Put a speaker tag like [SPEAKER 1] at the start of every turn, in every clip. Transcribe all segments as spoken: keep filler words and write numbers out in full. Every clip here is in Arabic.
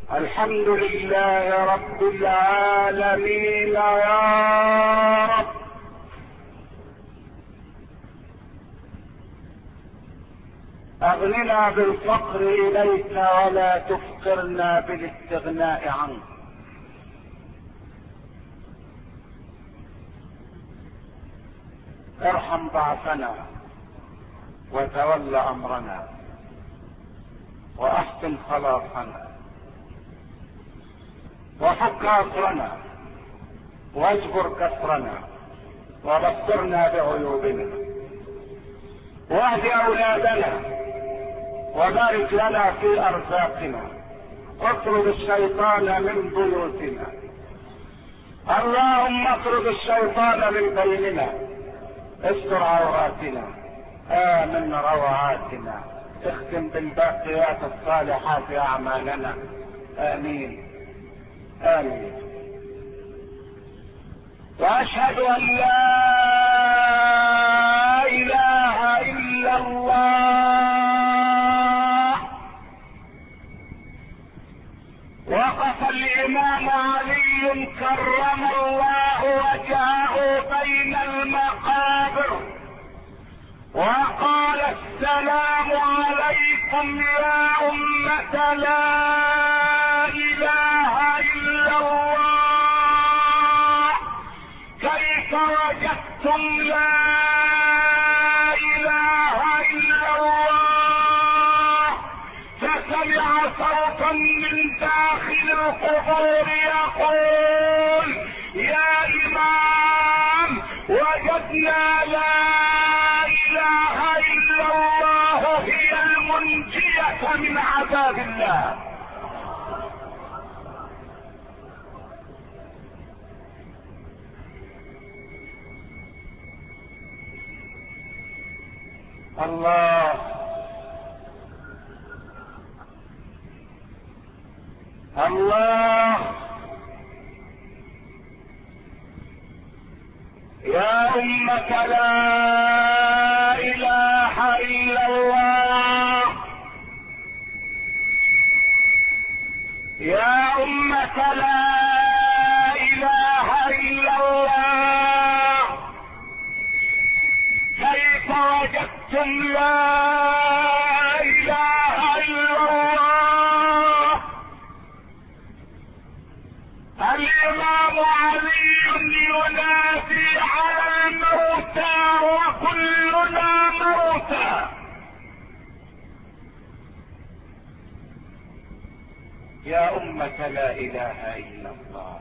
[SPEAKER 1] الحمد لله رب العالمين يا رب. اغننا بالفقر اليك ولا تفقرنا بالاستغناء عنك. ارحم ضعفنا وتول امرنا واحسن خلاصنا وفك اسرنا واجبر كسرنا وبصرنا بعيوبنا واهد اولادنا وبارك لنا في ارزاقنا واطرد الشيطان من بيوتنا. اللهم اطرد الشيطان من بيننا، استر عوراتنا، امن روعاتنا، اختم بالباقيات الصالحات اعمالنا. امين امين. واشهد ان لا اله الا الله. وقف الامام علي كرم الله وجهه بين المقابر وقال: السلام عليكم يا أمة لا إله إلا الله، كيف وجدتم لا إله إلا الله؟ فسمع صوتا من داخل القبور يقول: يا إمام وجدنا لا إله إلا الله هي المنجية من عذاب الله. الله الله. يا أمة لا إله إلا الله، يا أمة لا إله إلا الله، كيف وجدتم لا إله إلا الله؟ الإمام علي ينادي على الموتى وكلنا موتى. يا أمة لا إله إلا الله،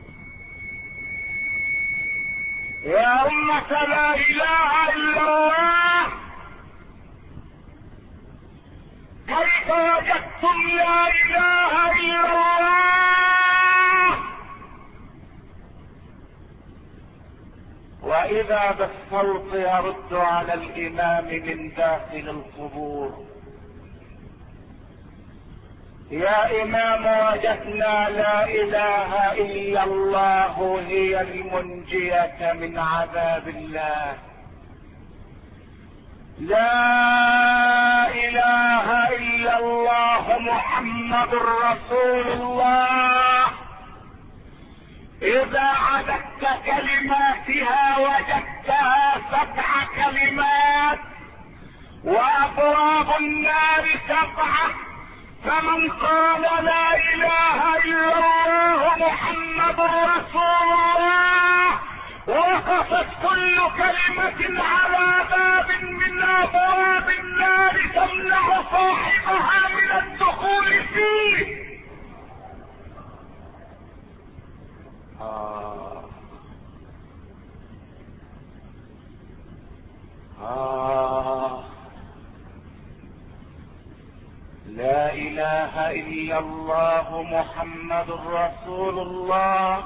[SPEAKER 1] يا أمة لا إله إلا الله، كيف وجدتم لا إله إلا الله؟ وإذا بالصوت يرد على الإمام من داخل القبور: يا إمام وجدنا لا إله إلا الله هي المنجية من عذاب الله. لا إله إلا الله محمد رسول الله. إذا عددت كلماتها وجدتها سبع كلمات وأبواب النار سبعة، فمن قال لا إله إلا الله محمد رسول الله وقفت كل كلمة على باب من أبواب النار تمنع صاحبها من الدخول فيه. آه. آه. لا إله إلا الله محمد رسول الله.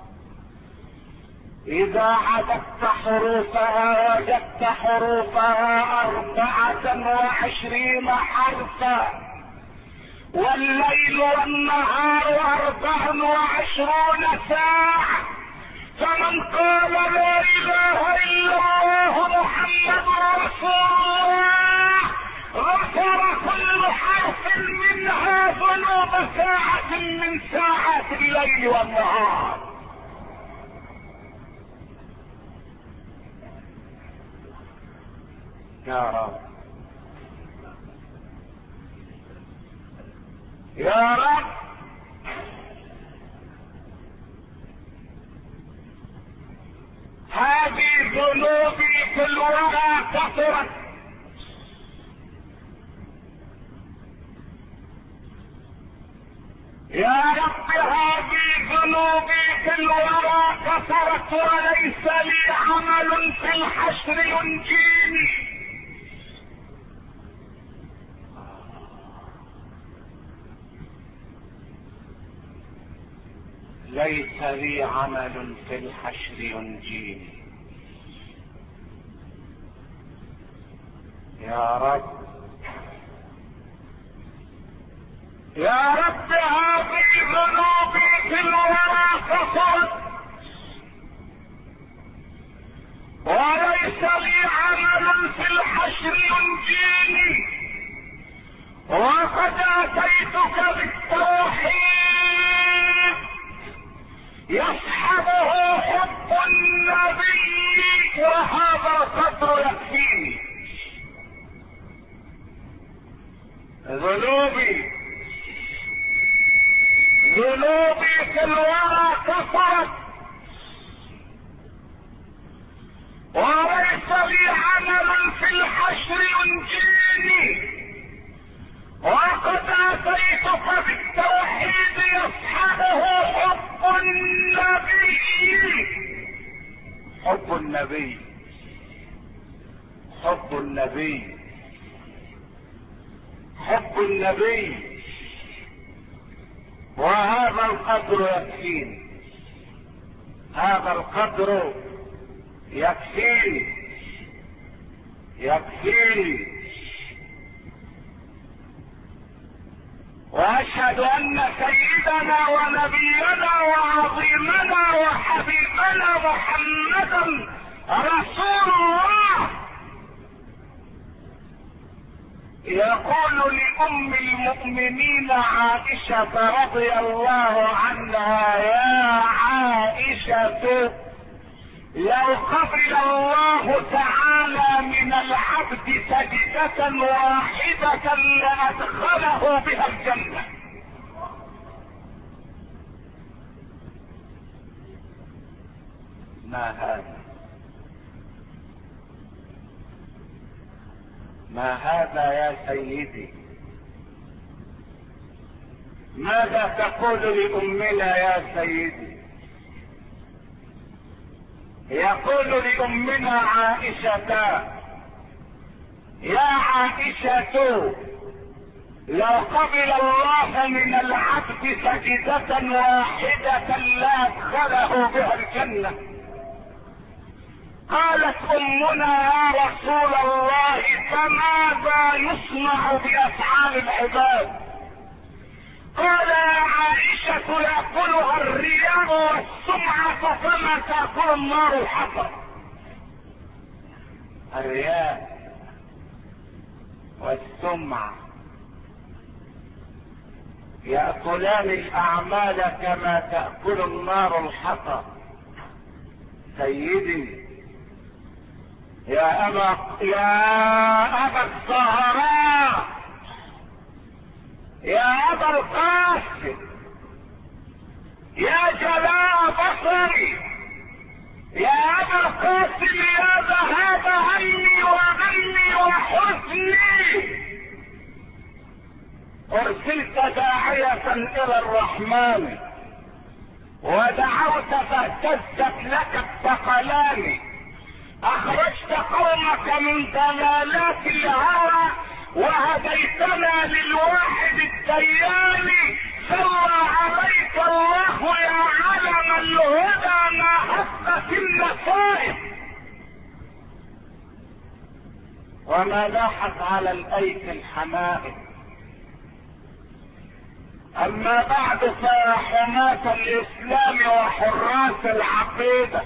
[SPEAKER 1] إذا عددت حروفها وجدت حروفها أربعة وعشرين حرفا، والليل والنهار أربع وعشرون ساعة، فمن قال لا إله إلا الله محمد رسول الله غفر كل حرف منها ذنوب ساعة من ساعات الليل والنهار. يا رب يا رب هذه ذنوبي في الورى كثرت، يا رب هذه ذنوبي في الورى كثرت وليس لي عمل في الحشر ينجيني. ليس لي عمل في الحشر ينجيني. يا رب يا رب هذه ذنوبي في الورى كثرت وليس لي عمل في الحشر ينجيني، وقد اتيتك بالتوحيد يصحبه حب النبي وهذا القدر يكفيني. ذنوبي ذنوبي في الورى كثرت وليس لي عمل في الحشر ينجيني، وقد اتيتك بالتوحيد يصحبه حب النبي. حب النبي حب النبي حب النبي وهذا القدر يكفيني. هذا القدر يكفيني يكفيني واشهد ان سيدنا ونبينا وعظيمنا وحبيبنا محمدا رسول الله. يقول لأم المؤمنين عائشة رضي الله عنها: يا عائشة لو قبل الله تعالى من العبد سجدة واحدة لأدخله بها الجنة. ما هذا ما هذا يا سيدي؟ ماذا تقول لأمنا يا سيدي؟ يقول لأمنا عائشة: يا عائشة لو قبل الله من العبد سجدة واحدة لأدخله بها الجنة. قالت أمنا: يا رسول الله فماذا يصنع بأفعال العباد؟ قال: يا عائشة يأكلها الرياء والسمعة كما تأكل النار الحطب. الرياء والسمعة يأكلان الأعمال كما تأكل النار الحطب. سيدي يا أبا يا أبا الزهراء، يا أبا القاسم، يا جلاء بصري، يا أبا القاسم، يا ذهاب همي وغمي وحزني، أرسلت داعية إلى الرحمن ودعوت فاهتزت لك الثقلان، أخرجت قومك من ضلالات الهوى وهديتنا للواحد الديان. صلى عليك الله يا علم الهدى ما هبت النصائب وما لاحت على الأيك الحمائم. أما بعد فيا حماة الإسلام وحراس العقيدة،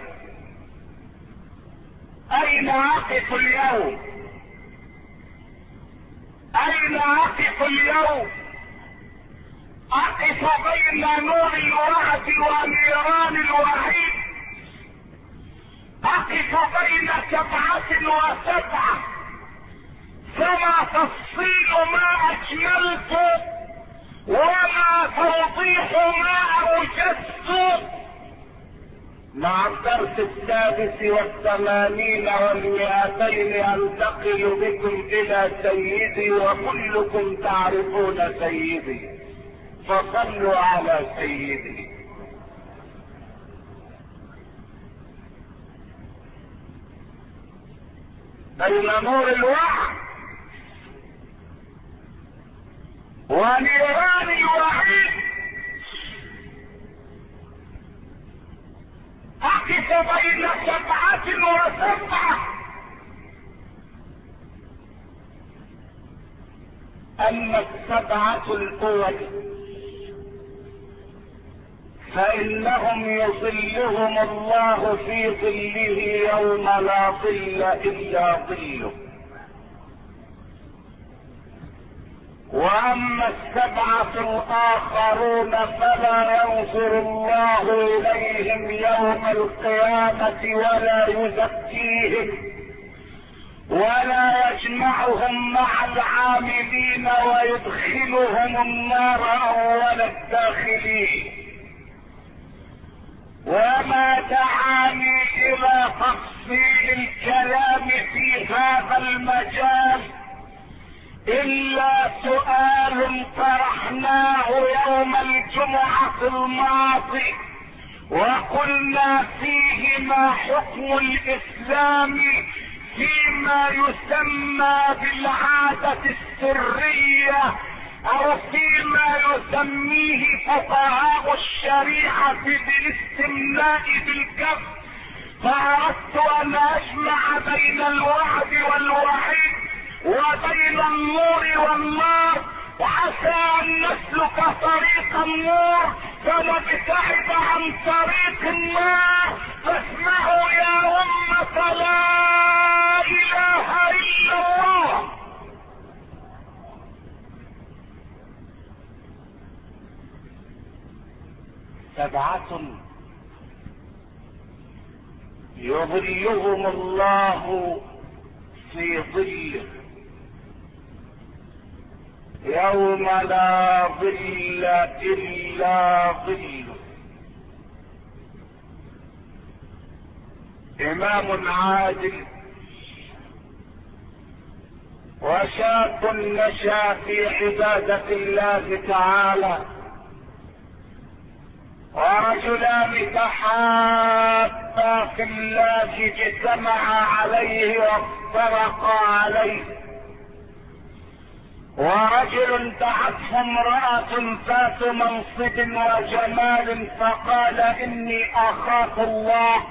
[SPEAKER 1] أين أقف اليوم؟ اين اقف اليوم؟ اقف بين نور الوعد ونيران الوعيد، اقف بين سبعة وسبعة، فما تفصيل ما اجملت وما توضيح ما اوجزت. مع الدرس السادس والثمانين والمئتين انتقل بكم الى سيدي، وكلكم تعرفون سيدي، فصلوا على سيدي. بين نور الوعد ونيران الوعيد اقف بين سبعة وسبعة. اما السبعة الاول فانهم يظلهم الله في ظله يوم لا ظل الا ظله. واما السبعة الاخرون فلا ينظر الله اليهم يوم القيامة ولا يزكيهم ولا يجمعهم مع العاملين ويدخلهم النار اول الداخلين. وما دعاني الى تفصيل الكلام في هذا المجال الا سؤال طرحناه يوم الجمعة الماضي وقلنا فيه ما حكم الاسلام فيما يسمى بالعادة السرية او فيما يسميه فقهاء الشريعة بالاستمناء بالكف. فاردت ان اجمع بين الوعد والوعيد وبين النور والنار، وعسى ان نسلك طريق النور فنبتعد عن طريق النار. فاسمعوا يا امة لا اله الا الله. سبعة يظلهم الله في ظله يوم لا ظل الا ظله. امام عادل وشاب نشا في عبادة الله تعالى، ورجلان تحابا في الله اجتمعا عليه وافترقا عليه. ورجل دعته امرأة ذات منصب وجمال فقال اني اخاف الله.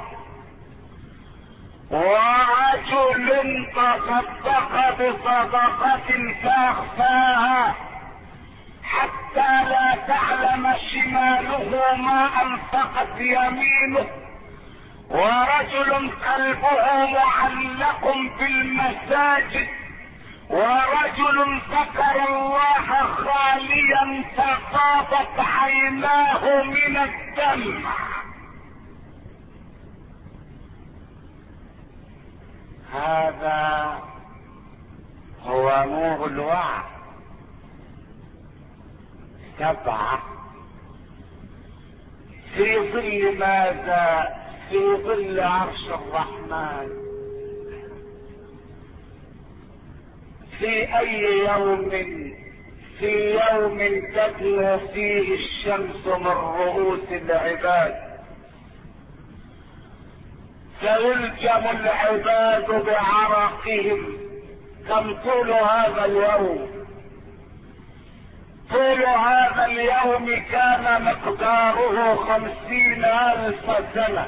[SPEAKER 1] ورجل تصدق بصدقة فاخفاها حتى لا تعلم شماله ما انفقت يمينه. ورجل قلبه معلق بالمساجد. ورجل ذكر الله خاليا ففاضت عيناه من الدمع. هذا هو نور الوعد. سبعة في ظل ماذا؟ في ظل عرش الرحمن. في اي يوم؟ في يوم تدنو فيه الشمس من رؤوس العباد، فيلجم العباد بعرقهم. كم طول هذا اليوم؟ طول هذا اليوم كان مقداره خمسين الف سنة.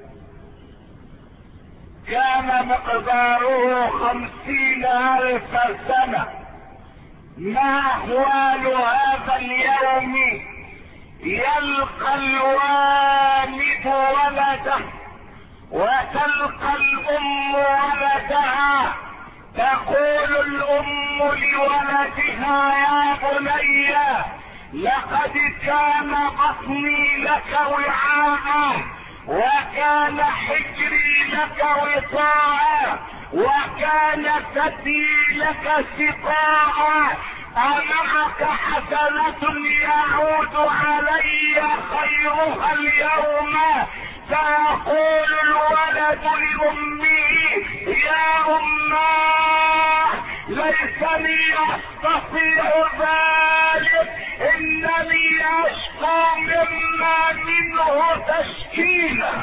[SPEAKER 1] كان مقداره خمسين الف سنة. ما احوال هذا اليوم؟ يلقى الوالد ولده وتلقى الام ولدها تقول الام لولدها يا بني لقد كان بطني لك وعاء وكان حجري لك وطاء وكان ثدي لك سقاء، أمعك حسنة يعود علي خيرها اليوم؟ فيقول الولد لأمه يا أماه ليسني أستطيع ذلك، إنني أشكو مما منه تشكيلا.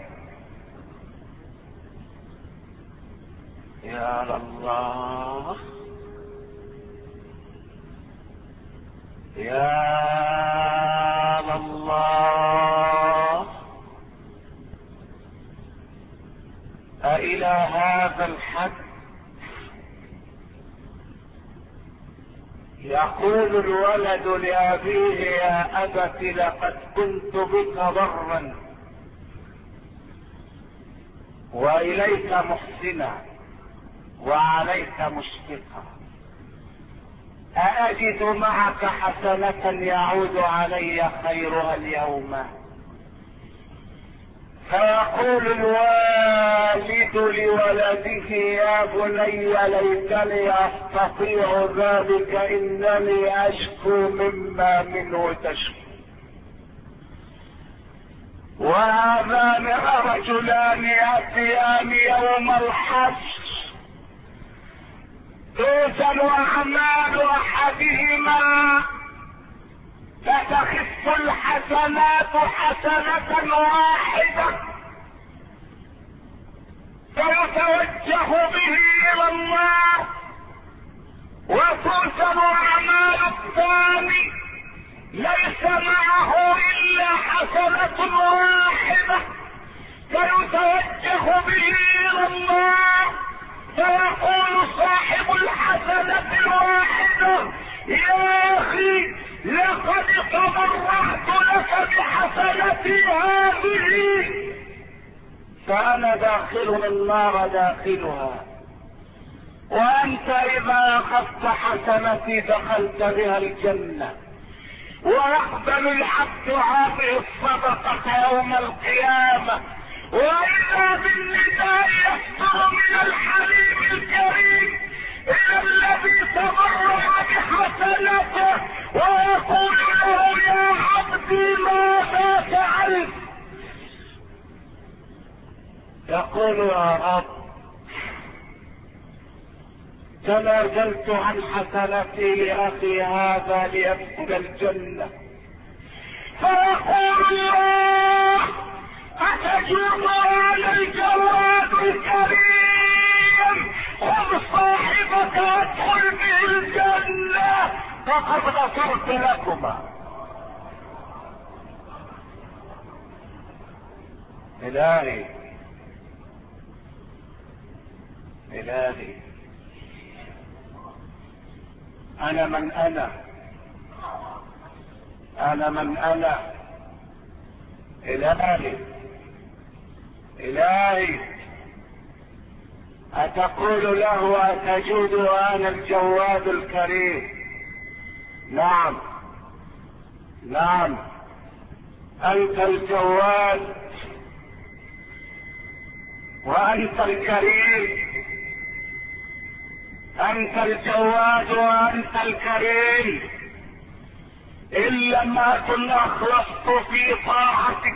[SPEAKER 1] يا الله يا الله، أإلى هذا الحد يقول الولد لأبيه يا أبت لقد كنت بك ضرا وإليك محسنا وعليك مشفقا، أأجد معك حسنة يعود علي خيرها اليوم؟ فيقول الوالد لولده يا بني ليتني أستطيع ذلك، إنني أشكو مما منه تشكو. وهذان رجلان يأتيان يوم الحشر توزن أعمال أحدهما فتخف الحسنات حسنة واحدة فيتوجه به إلى الله، وتوزن أعمال الثاني ليس معه إلا حسنة واحدة فيتوجه به إلى الله، فيقول صاحب الحسنة الواحدة يا أخي لقد تبرعت لك بحسنتي هذه، فأنا داخل النار داخلها، وأنت إذا أخذت حسنتي دخلت بها الجنة. ويقبل العبد هذه الصدقة يوم القيامة، وإذا بالنداء يصدر من الحليم الكريم إلى الذي تبرع بحسنته ويقول له يا عبدي ماذا فعلت؟ يقول يا رب تنازلت عن حسنتي لأخي هذا ليدخل الجنة. فيقول الله أتجوب على الجواد الكريم خذ صاحبك وادخل به الجنة فقد غفرت لكما. إلهي إلهي أنا من أنا أنا من أنا إلهي إلهي أتقول له أتجود وأنا الجواد الكريم؟ نعم نعم أنت الجواد وأنت الكريم، أنت الجواد وأنت الكريم، إن لم أكن أخلصت في طاعتك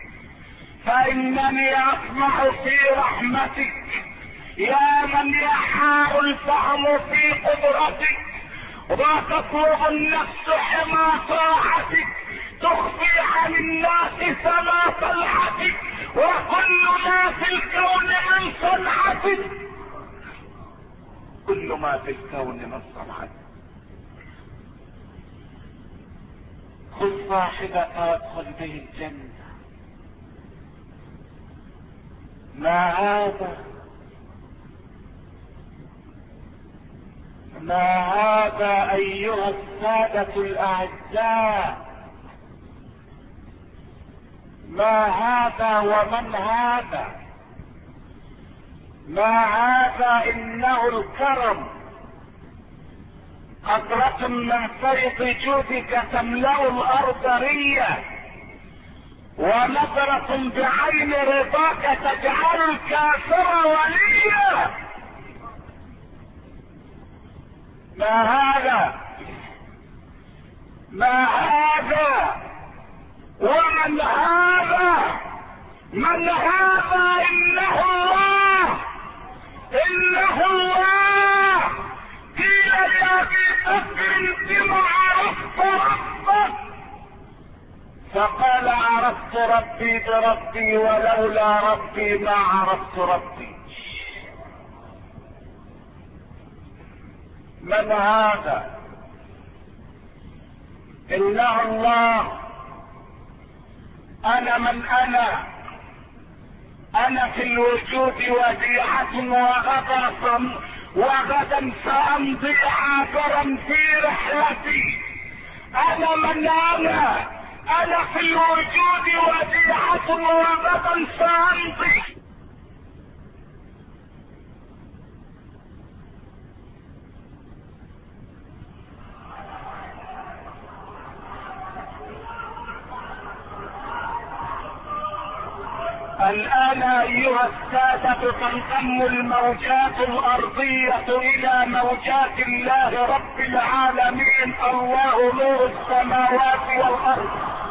[SPEAKER 1] فإنني أطمع في رحمتك، يا من يحار الفهم في قدرتك وتطلب النفس حمى طاعتك، تخفي عن الناس فما طلعتك وكل ما في الكون من صنعتك، كل ما في الكون من صنعتك. خذ صاحبك وادخل به الجنة. ما هذا ما هذا أيها السادة الأعزاء، ما هذا ومن هذا؟ ما هذا؟ انه الكرم، قطرة من فيض جودك تملأ الارض ريا، ونظرة بعين رضاك تجعل الكافر وليا. ما هذا؟ ما هذا؟ ومن هذا؟ من هذا؟ انه الله، انه الله. قيل لأبي بكر بما عرفت ربك؟ فقال عرفت ربي بربي، ولولا ربي ما عرفت ربي. من هذا؟ إنه الله. أنا من أنا؟ أنا في الوجود وديعة، وغدا وغدا سأمضي عابرا في رحلتي. أنا من أنا؟ أنا في الوجود وديعة، وغدا سأمضي. الآن أيها السادة تنضم الموجات الأرضية إلى موجات الله رب العالمين، الله نور السماوات والأرض.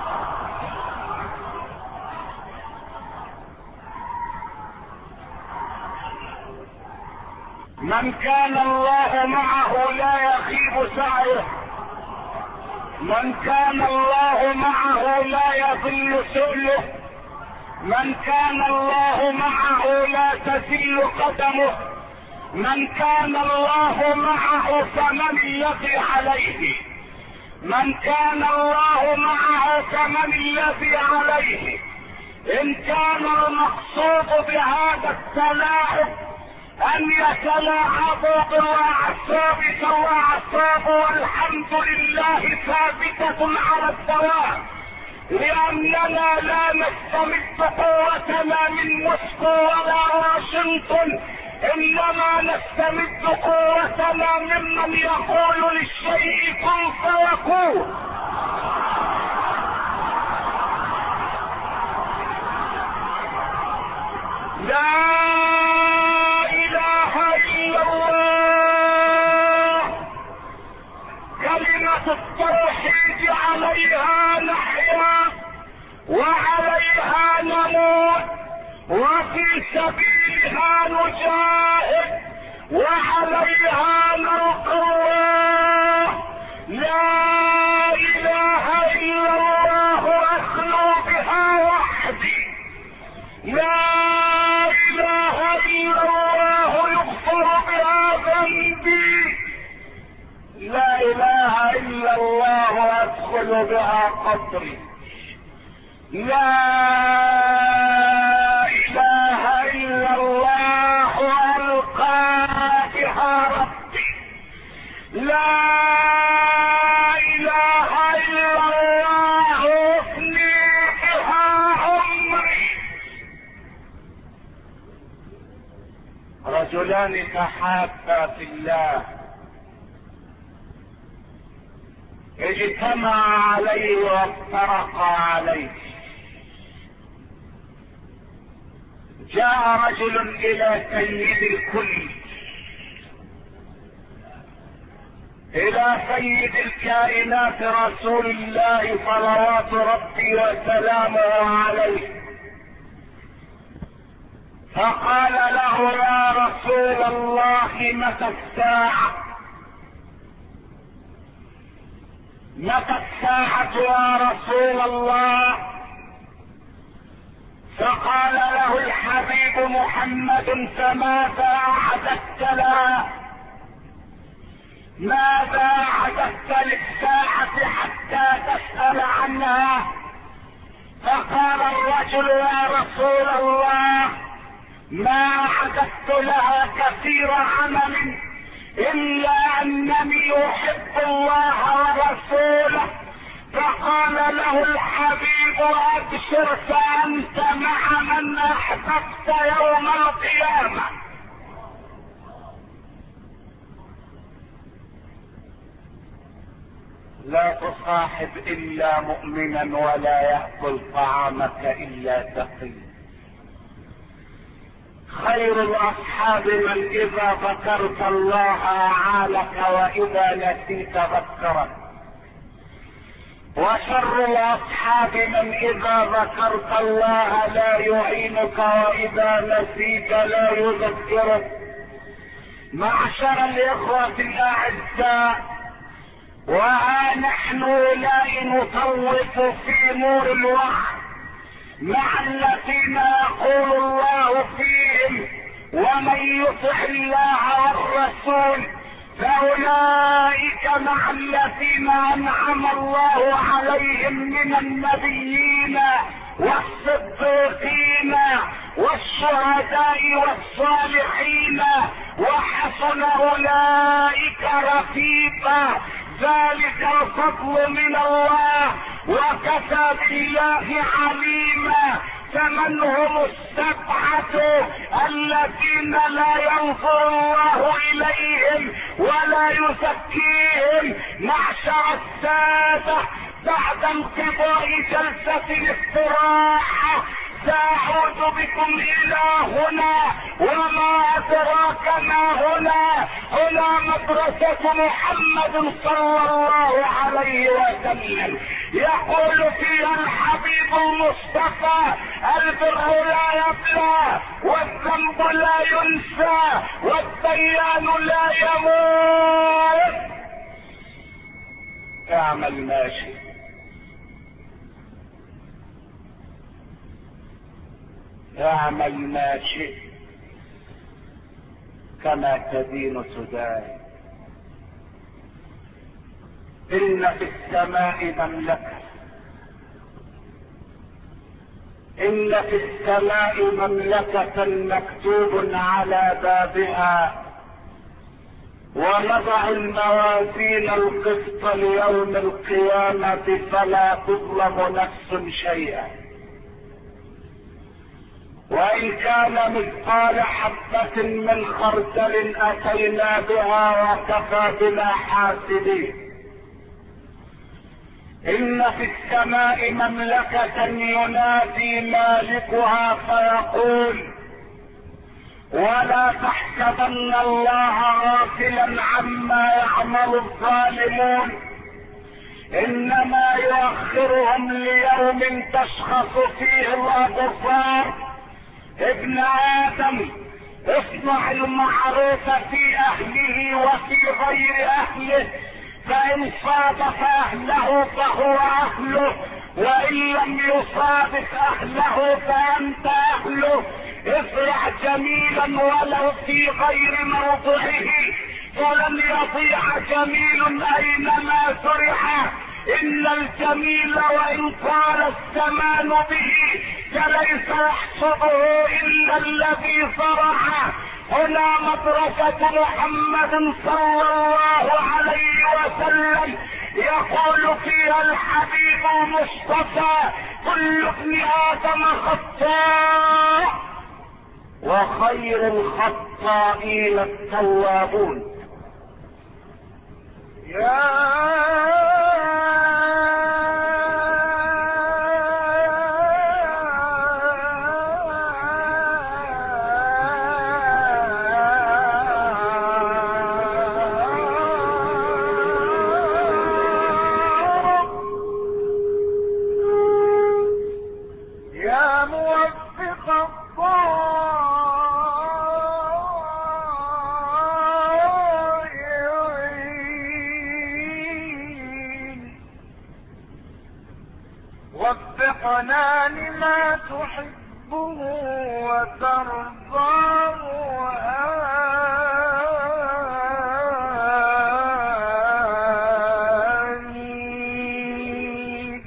[SPEAKER 1] من كان الله معه لا يخيب سعيه، من كان الله معه لا يضل سؤله، من كان الله معه لا تزل قدمه، من كان الله معه فمن الذي عليه؟ من كان الله معه فمن الذي عليه؟ ان كان المقصود بهذا التلاعب ان يتلاعبوا بالاعصاب فالاعصاب والحمد لله ثابتة على الدوام، لأننا لا نستمد قوتنا من موسكو ولا واشنطن، إنما نستمد قوتنا ممن يقول للشيء كن فيكون. لا إله إلا الله. كلمة التوحيد عليها نحيا وعليها نموت، وفي سبيلها نجاهد وعليها نلقى الله. لا اله الا الله اخلو بها وحدي، لا اله الا الله يغفر بها ذنبي، لا اله الا الله ادخل بها قبري، لا اله الا الله القى بها ربي، لا اله الا الله افني بها عمري. رجلان تحابا في الله اجتمع عليه وافترقا عليه. جاء رجل الى سيد الكل، الى سيد الكائنات رسول الله صلوات ربي وسلامه عليه، فقال له يا رسول الله متى الساعة؟ متى الساعة يا رسول الله؟ فقال له الحبيب محمد فماذا أعددت لها؟ ماذا أعددت للساعة حتى تسأل عنها؟ فقال الرجل يا رسول الله ما أعددت لها كثير عمل إلا أنني أحب الله ورسوله. فقال له الحبيب أبشر فأنت مع من أحببت يوم القيامة. لا تصاحب الا مؤمنا ولا يأكل طعامك الا تقي. خير الاصحاب من اذا ذكرت الله اعانك واذا نسيت ذكرك، وشر الاصحاب من اذا ذكرت الله لا يعينك واذا نسيت لا يذكرك. معشر الاخوة الاعزاء، وها نحن لا نطوف في نور الوحي مع الذين يقول الله فيهم: ومن يطع الله والرسول فاولئك مع الذين انعم الله عليهم من النبيين والصديقين والشهداء والصالحين وحسن اولئك رفيقا. ذلك الفضل من الله وكفى بالله عليما. فمن هم السبعة الذين لا ينظر الله اليهم ولا يزكيهم؟ معشر السادة، بعد انقضاء جلسة الاستراحة سأعود بكم الى هنا، وما ادراك ما هنا. هنا مدرسة محمد صلى الله عليه وسلم، يقول فيها الحبيب المصطفى: البر لا يبلى والذنب لا ينسى والديان لا يموت. اعمل ما شئت، اعمل ما شئت، كما تدين تدان. ان في السماء مملكة، ان في السماء مملكة مكتوب على بابها: ونضع الموازين القسط ليوم القيامة فلا تظلم نفس شيئا، وإن كان مثقال حبة من خردل أتينا بها وكفى بنا حاسبين. إن في السماء مملكة ينادي مالكها فيقول: ولا تحسبن الله غافلا عما يعمل الظالمون، إنما يؤخرهم ليوم تشخص فيه الأبصار. ابن آدم، اصنع المعروف في أهله وفي غير أهله، فإن صادف أهله فهو أهله، وإن لم يصادف أهله فأنت أهله. افرح جميلا ولو في غير موضعه، فلن يضيع جميل أينما فرح. إن الجميل وإن طال الزمان به فليس يحصده إلا الذي فرح. هنا مدرسة محمد صلى الله عليه وسلم، يقول فيها الحبيب المصطفى: كل ابن آدم خطاء وخير الخطائين التوابون. يا وفقنا لما تحبه وترضاه آمين.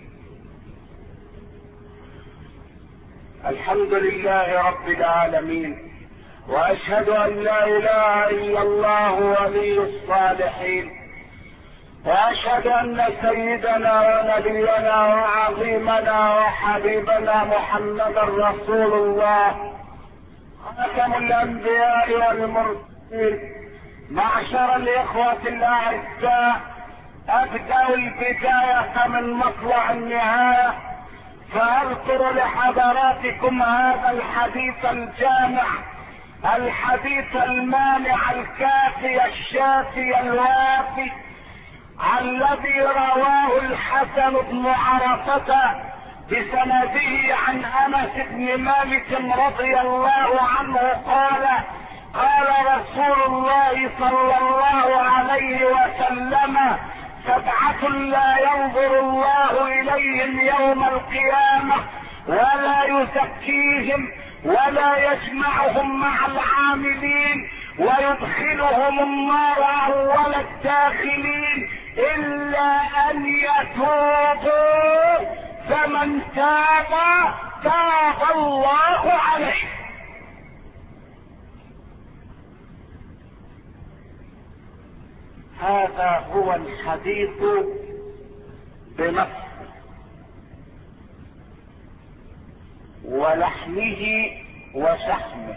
[SPEAKER 1] الحمد لله رب العالمين، واشهد ان لا اله الا الله ولي الصالحين، واشهد ان سيدنا ونبينا وعظيمنا وحبيبنا محمدا رسول الله خاتم الانبياء والمرسلين. معشر الاخوة الاعزاء، ابدأ البداية من مطلع النهاية، فاذكر لحضراتكم هذا الحديث الجامع، الحديث المانع الكافي الشافي الوافي، الذي رواه الحسن بن عرفة بسنده عن انس بن مالك رضي الله عنه قال: قال رسول الله صلى الله عليه وسلم: سبعة لا ينظر الله اليهم يوم القيامة ولا يزكيهم ولا يجمعهم مع العاملين ويدخلهم النار اول الداخلين الا ان يتوبوا، فمن تاب تاب الله عليه. هذا هو الحديث بنصه ولحمه وشحمه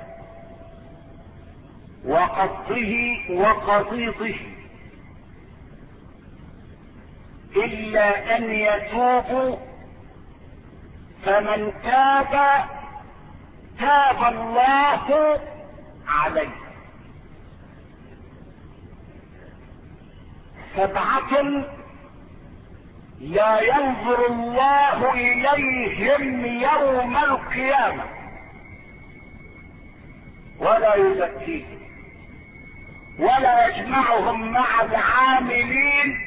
[SPEAKER 1] وقضه وقضيضه، الا ان يتوبوا، فمن تاب تاب الله عليه. سبعة لا ينظر الله اليهم يوم القيامة ولا يزكيهم ولا يجمعهم مع العاملين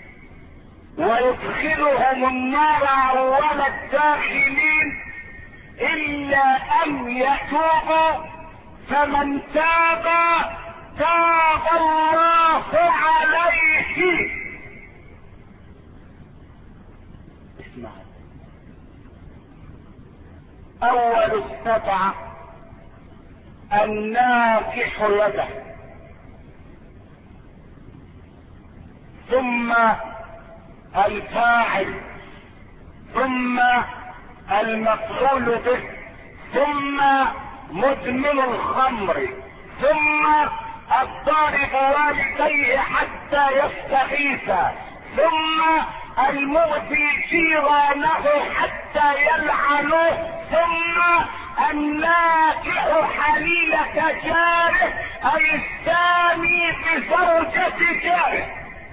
[SPEAKER 1] ويدخلهم النار اول الداخلين الا ان يتوبوا، فمن تاب تاب الله عليه. اسمع، اول السبعة الناكح يده، ثم الفاعل، ثم المفعول به، ثم مدمن الخمر، ثم الضارب والديه حتى يستغيثا، ثم المؤذي جيرانه حتى يلعنوه، ثم الناكح حليلة جاره اي الثاني بزوجة جاره.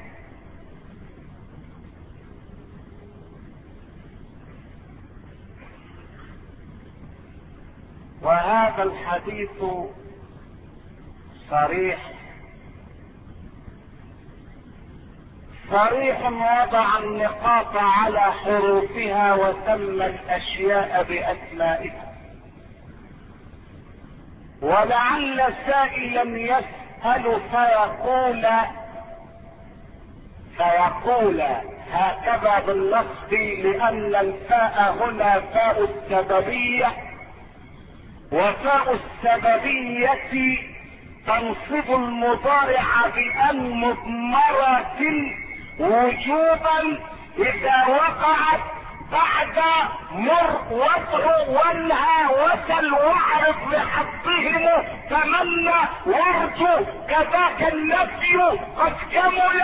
[SPEAKER 1] وهذا الحديث صريح صريح وضع النقاط على حروفها وسمى الاشياء باسمائها. ولعل سائلا يسأل فيقول فيقول هكذا باللفظ، لان الفاء هنا فاء السببية، وفاء السببية تنصب المضارع بأن مضمرة وجوبا اذا وقعت بعد مر وضع وانهى وسل واعرف لحظهم تمنى وارجو كذاك النفي قد كمل.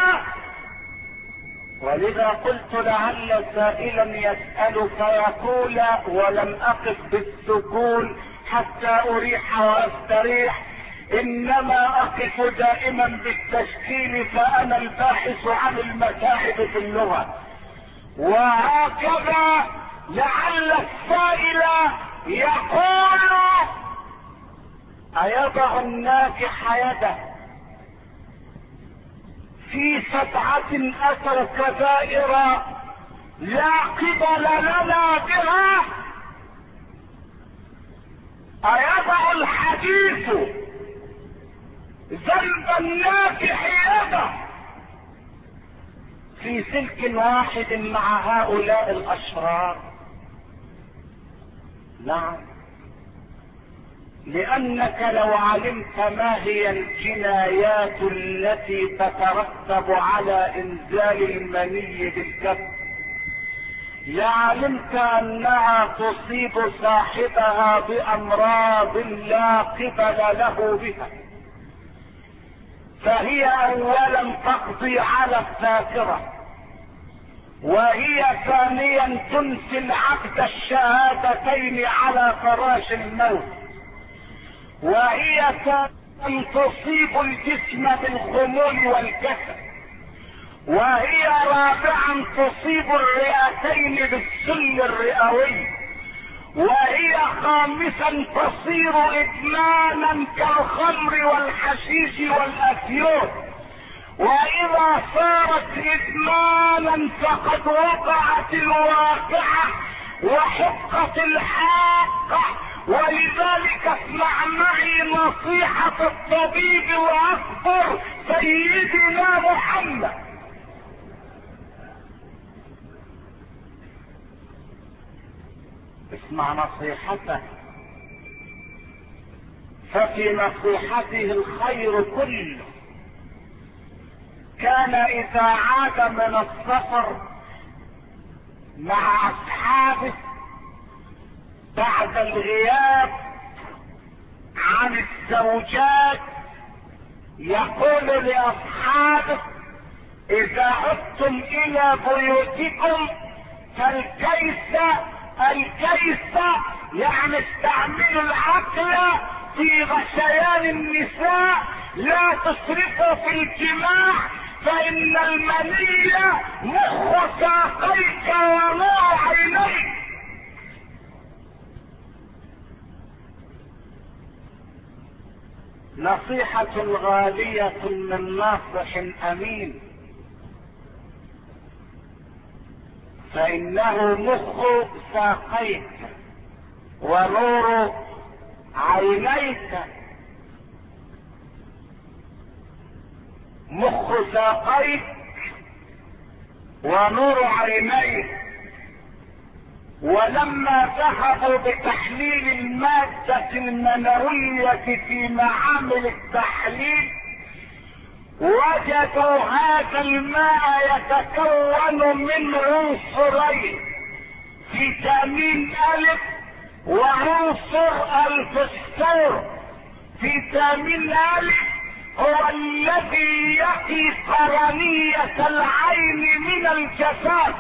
[SPEAKER 1] ولذا قلت لعل سائلا يسأل فيقول، ولم اقف بالسكون حتى اريح واستريح، انما اقف دائما بالتشكيل، فانا الباحث عن المتاعب في اللغة. وهكذا لعل السائل يقول: ايضع الناكح يده في سبعة اتوا كبائر لا قبل لنا بها؟ ايضع الحديث ذنب الناكح يده في سلك واحد مع هؤلاء الاشرار؟ نعم، لانك لو علمت ما هي الجنايات التي تترتب على انزال المني بالكف لعلمت انها تصيب صاحبها بامراض لا قبل له بها. فهي اولا تقضي على الذاكرة، وهي ثانيا تنسي العبد الشهادتين على فراش الموت، وهي ثالثا تصيب الجسم بالخمول والكسل، وهي رابعا تصيب الرئتين بالسل الرئوي، وهي خامسا تصير ادمانا كالخمر والحشيش والافيون، واذا صارت ادمانا فقد وقعت الواقعة وحقت الحاقة. ولذلك اسمع معي نصيحة الطبيب واكبر سيدنا محمد. اسمع نصيحته، ففي نصيحته الخير كله. كان اذا عاد من السفر مع اصحابه بعد الغياب عن الزوجات يقول لاصحابه: اذا عدتم الى بيوتكم فالكيس الكيس يعني استعملوا العقل في غشيان النساء، لا تسرفوا في الجماع، فان المني مخ ساقيك ونور عينيك. نصيحة غالية من ناصح امين، فانه مخ ساقيك ونور عينيك. مخ ساقيك ونور عينيك. ولما ذهبوا بتحليل المادة المنوية في معامل التحليل وجدوا هذا الماء يتكون من عنصرين: فيتامين الف وعنصر الفسفور. فيتامين الف هو الذي يقي قرنية العين من الجفاف.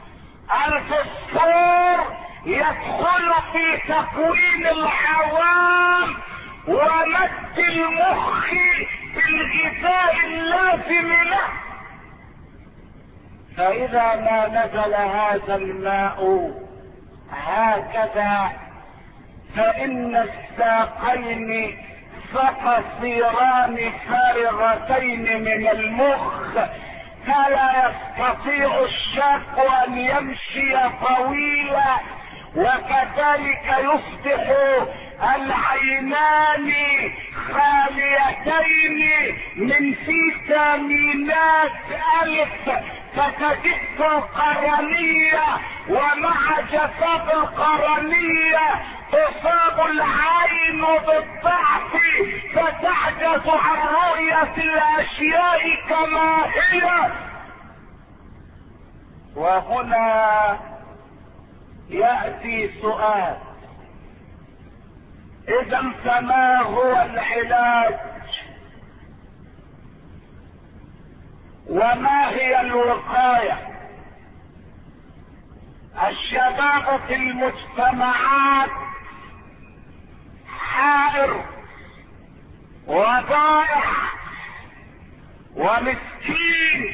[SPEAKER 1] الفسفور يدخل في تكوين العوام ومد المخ بالغذاء اللازم له. فاذا ما نزل هذا الماء هكذا فان الساقين ستصيران فارغتين من المخ، فلا يستطيع الشاب ان يمشي طويلا، وكذلك يصبح العينان خاليتين من فيتامينات الف، فتجف القرنية، ومع جفاف القرنية تصاب العين بالضعف فتعجز عن رؤية الاشياء كما هي. وهنا يأتي سؤال: اذا فما هو العلاج وما هي الوقاية؟ الشباب في المجتمعات حائر وضائع ومسكين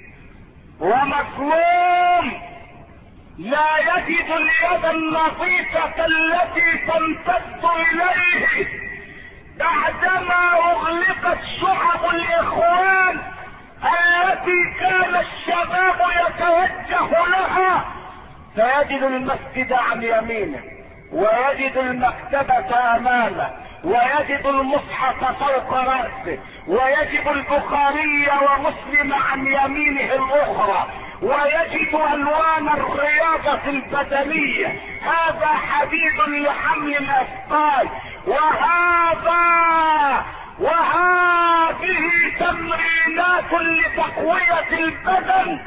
[SPEAKER 1] ومظلوم، لا يجد اليد النظيفة التي تمتد اليه بعدما اغلقت شعب الاخوان التي كان الشباب يتوجه لها. فيجد المسجد عن يمينه، ويجد المكتبة امامه، ويجد المصحف فوق رأسه، ويجد البخاري ومسلم عن يمينه الاخرى، ويجد الوان الرياضة البدنية. هذا حديد لحمل الاثقال، وهذا وهذه تمرينات لتقوية البدن.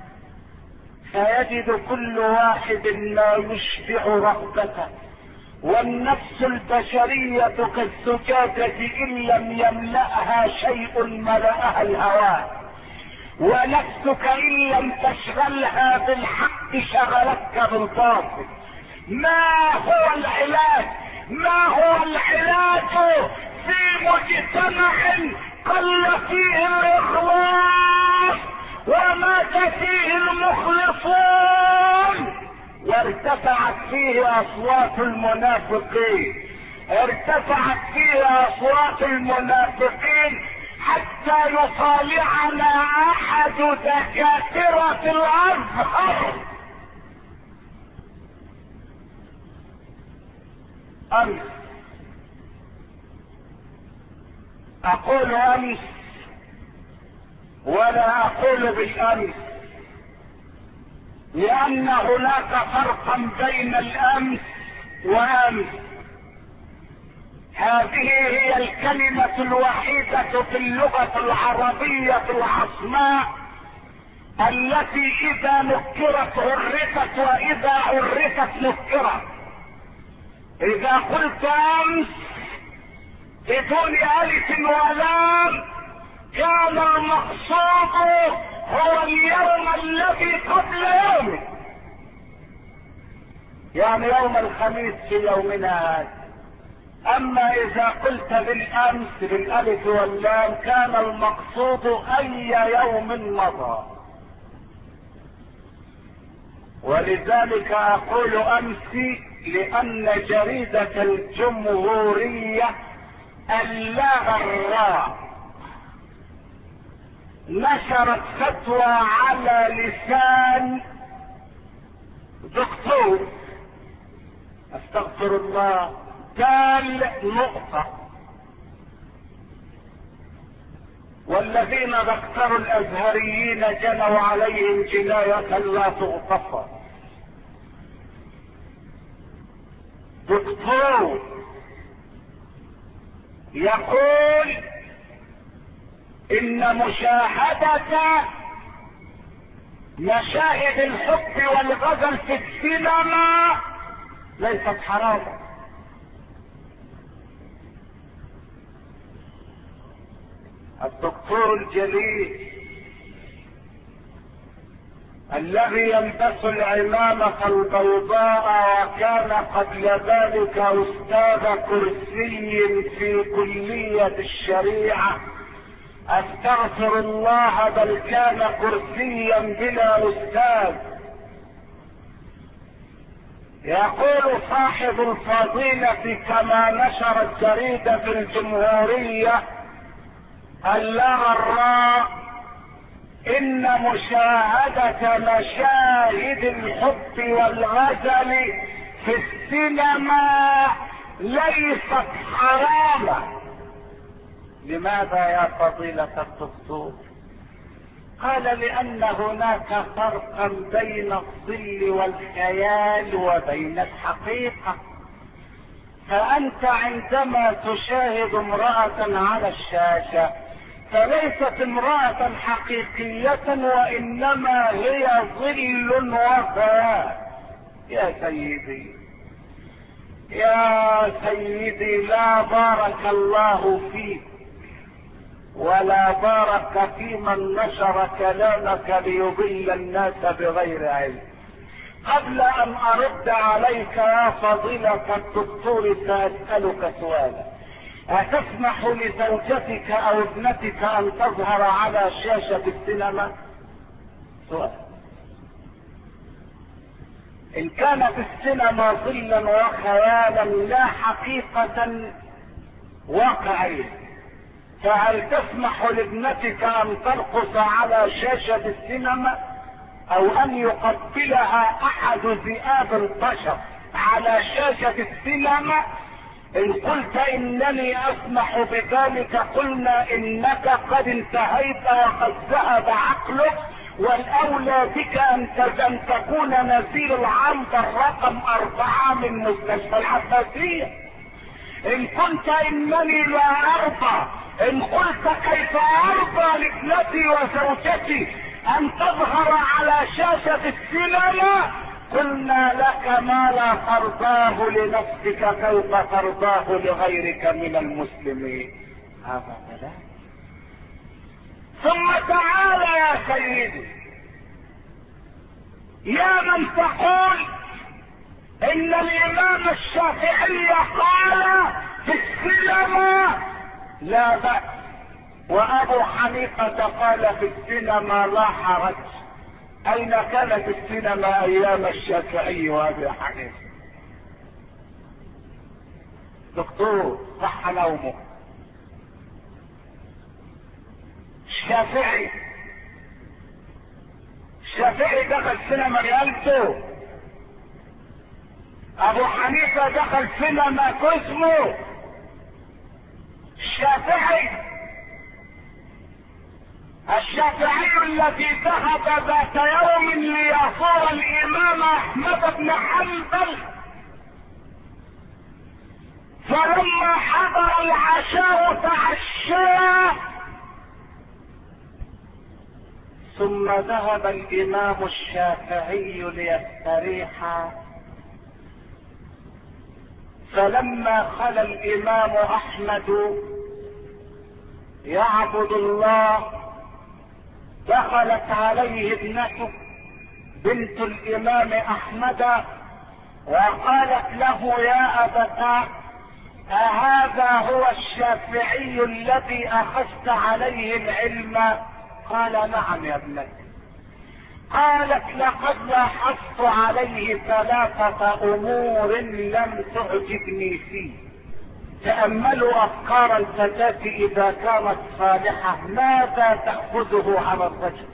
[SPEAKER 1] فيجد كل واحد ما يشبع رغبته، والنفس البشرية كالزجاجة إن لم يملأها شيء ملأها الهواء. ونفسك ان لم تشغلها بالحق شغلتك بالباطل. ما هو العلاج؟ ما هو العلاج في مجتمع قل فيه الاخلاص ومات فيه المخلصون وارتفعت فيه اصوات المنافقين؟ ارتفعت فيه اصوات المنافقين حتى يطالعنا احد دكاترة الازهر امس، اقول امس ولا اقول بالامس، لان هناك فرقا بين الامس وامس. هذه هي الكلمة الوحيدة في اللغة العربية العصماء التي اذا نكرت عرفت واذا عرفت نكرت. اذا قلت امس بدون الف ولام كان المقصود هو اليوم الذي قبل يومه، يعني يوم الخميس في يومنا هذا. اما اذا قلت بالامس بالالف واللام كان المقصود اي يوم مضى. ولذلك اقول امس لان جريدة الجمهورية اللاغراء نشرت فتوى على لسان دكتور، استغفر الله، تال نقطة، والذين ذكروا الازهريين جنوا عليهم جناية لا تغتفر. دكتور يقول ان مشاهدة مشاهد الحب والغزل في السينما ليست حراما. الدكتور الجليل الذي يلبس العمامة البيضاء وكان قبل ذلك استاذ كرسي في كلية الشريعة، استغفر الله، بل كان كرسيا بلا استاذ. يقول صاحب الفضيلة كما نشرت جريدة الجمهورية اللاغراء ان مشاهدة مشاهد الحب والغزل في السينما ليست حراما. لماذا يا فضيلة الدكتور؟ قال لان هناك فرقا بين الظل والخيال وبين الحقيقة. فانت عندما تشاهد امرأة على الشاشة فليست امرأة حقيقية وانما هي ظل وخيال. يا سيدي يا سيدي لا بارك الله فيك ولا بارك في من نشر كلامك ليضل الناس بغير علم. قبل ان ارد عليك يا فضيلة الدكتور سأسألك سؤالا: أتسمح لزوجتك او ابنتك ان تظهر على شاشة السينما؟ سؤال. ان كانت السينما ظلا وخيالا لا حقيقة واقعية، فهل تسمح لابنتك ان ترقص على شاشة السينما او ان يقبلها احد ذئاب البشر على شاشة السينما؟ ان قلت انني اسمح بذلك قلنا انك قد انتهيت وقد ذهب عقلك، والاولى بك ان تكون نزيل العنبر رقم اربعة من مستشفى العباسية. ان كنت انني لا ارضى، ان قلت كيف ارضى لابنتي وزوجتي ان تظهر على شاشة السينما، قلنا لك ما لا ترضاه لنفسك كيف ترضاه لغيرك من المسلمين. هذا كلام. ثم تعال يا سيدي يا من تقول ان الامام الشافعي قال في السينما لا بأس، وابو حنيفة قال في السينما لا حرج. اين كانت السينما ايام الشافعي وابي حنيفة؟ دكتور صح نومه. الشافعي الشافعي دخل سينما ريالته، ابو حنيفة دخل سينما كوزمو. الشافعي الشافعي الذي ذهب ذات يوم ليزور الامام احمد بن حنبل، فلما حضر العشاء تعشى، ثم ذهب الامام الشافعي ليستريح، فلما خلى الامام احمد يعبد الله دخلت عليه ابنته بنت الامام احمد وقالت له يا ابتاه اهذا هو الشافعي الذي اخذت عليه العلم؟ قال نعم يا ابنتي. قالت لقد لاحظت عليه ثلاثة امور لم تعجبني فيه. تأملوا افكار الفتاة اذا كانت صالحة ماذا تأخذه على الرجل.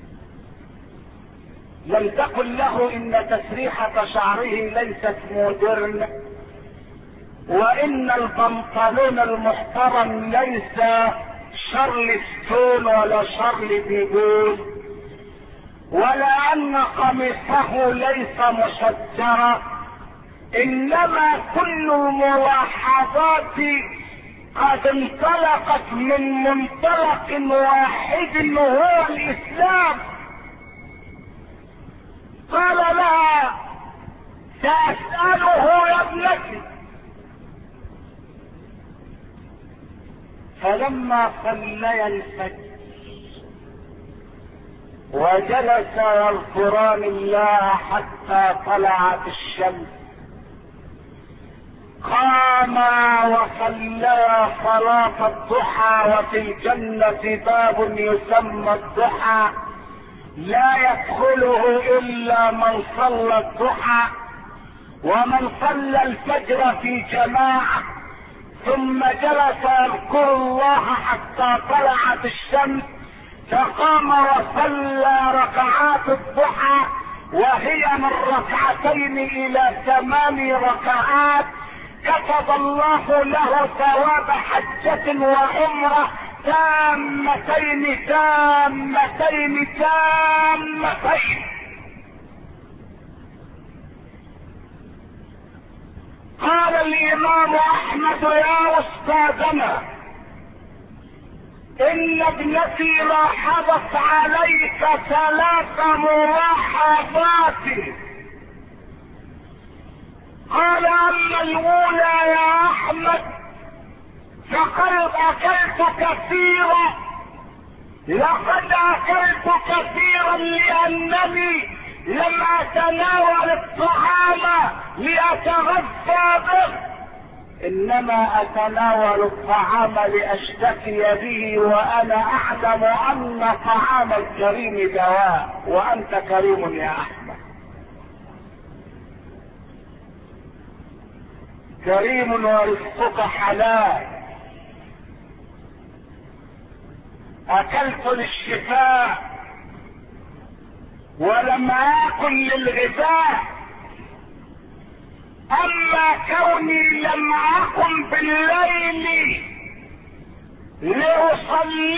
[SPEAKER 1] لم تقل له ان تسريحة شعره ليست مودرن، وان البنطلون المحترم ليس شارلستون ولا شارلي ديجول، ولا ان قميصه ليس مشجرا، انما كل الملاحظات قد انطلقت من منطلق واحد وهو الاسلام. قال لها سأسأله يا ابنتي. فلما صليا الفجر وجلس يذكران الله حتى طلعت الشمس، قاما وصليا صلاة الضحى. وفي الجنة باب يسمى الضحى لا يدخله الا من صلى الضحى، ومن صلى الفجر في جماعة ثم جلس يذكر الله حتى طلعت الشمس، فقام وصلى ركعات الضحى وهي من ركعتين الى ثمان ركعات، كتب الله له ثواب حجة وعمرة تامتين تامتين تامتين. قال الامام احمد يا استاذنا ان ابنتي لاحظت عليك ثلاث ملاحظات. قال اما الاولى يا احمد فقد اكلت كثيرا، لقد اكلت كثيرا لانني لم اتناول الطعام لاتغذى به، انما اتناول الطعام لاشتكي به، وانا اعلم ان طعام الكريم دواء، وانت كريم يا احمد، كريم ورزقك حلال. اكلت للشفاء ولم اكل للغذاء، اما كوني لم اقم بالليل لاصلي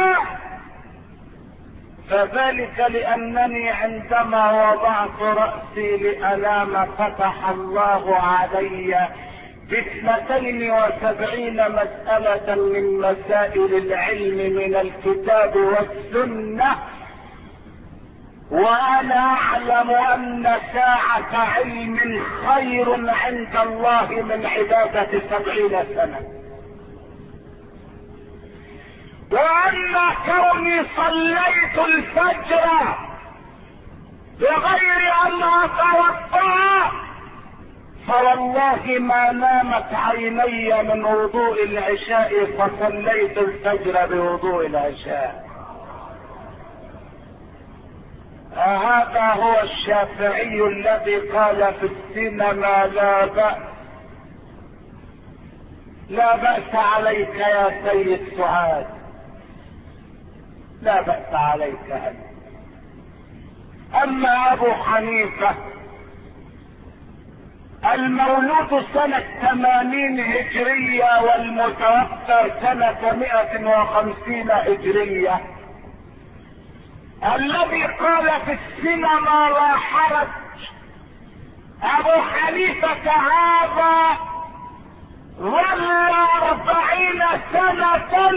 [SPEAKER 1] فذلك لانني عندما وضعت رأسي لانام فتح الله علي باثنتين وسبعين مسألة من مسائل العلم من الكتاب والسنة، وانا اعلم ان ساعة علم خير عند الله من عبادة سبعين سنة. واما كوني صليت الفجر بغير ان اتوضا فوالله ما نامت عيني من وضوء العشاء فصليت الفجر بوضوء العشاء. هذا هو الشافعي الذي قال في السينما لا بأس لا بأس عليك يا سيد سعاد، لا بأس عليك أنت. اما ابو حنيفة المولود سنة ثمانين هجرية والمتوفى سنة مئة وخمسين هجرية، الذي قال في السينما لا حرج، ابو حنيفة هذا ظل اربعين سنة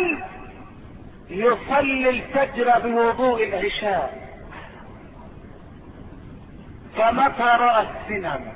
[SPEAKER 1] يصلي الفجر بوضوء العشاء. فمتى رأى السينما؟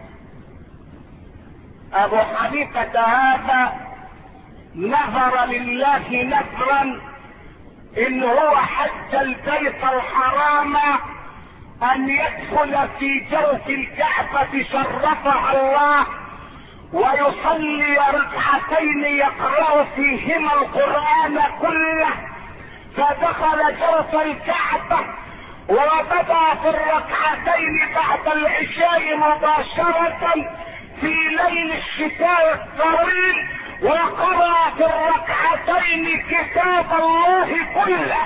[SPEAKER 1] ابو حنيفة هذا نظر لله نذرا ان هو حج البيت الحرام ان يدخل في جوف الكعبة شرفها الله ويصلي ركعتين يقرأ فيهما القرآن كله، فدخل جوف الكعبة وبدأ في الركعتين بعد العشاء مباشرة في ليل الشتاء الطويل وقرأ في الركعتين كتاب الله كله.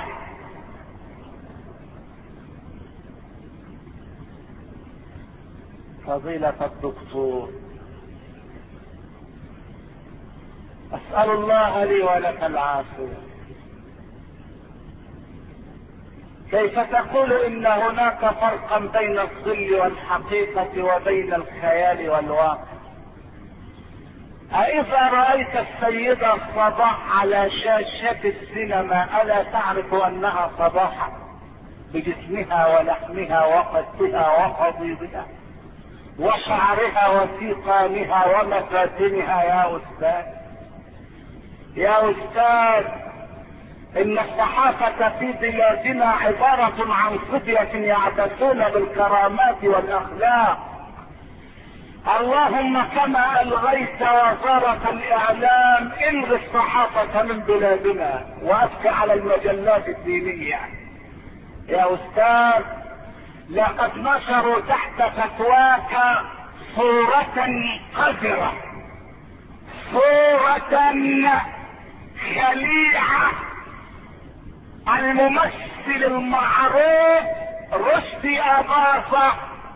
[SPEAKER 1] فضيلة الدكتور، اسأل الله لي ولك العافية، كيف تقول ان هناك فرقا بين الظل والحقيقة وبين الخيال والواقع؟ أإذا رأيت السيدة صباح على شاشة السينما ألا تعرف أنها صباح بجسمها ولحمها وقدها وقضيبها وشعرها وسيقانها ومفاتنها؟ يا أستاذ يا أستاذ، إن الصحافة في بلادنا عبارة عن فدية يعتزون بالكرامات والأخلاق. اللهم كما الغيت وزارة الاعلام الغي الصحافة من بلادنا وابق على المجلات الدينية. يا استاذ، لقد نشروا تحت فتواك صورة قذرة، صورة خليعة. الممثل المعروف رشدي أباظة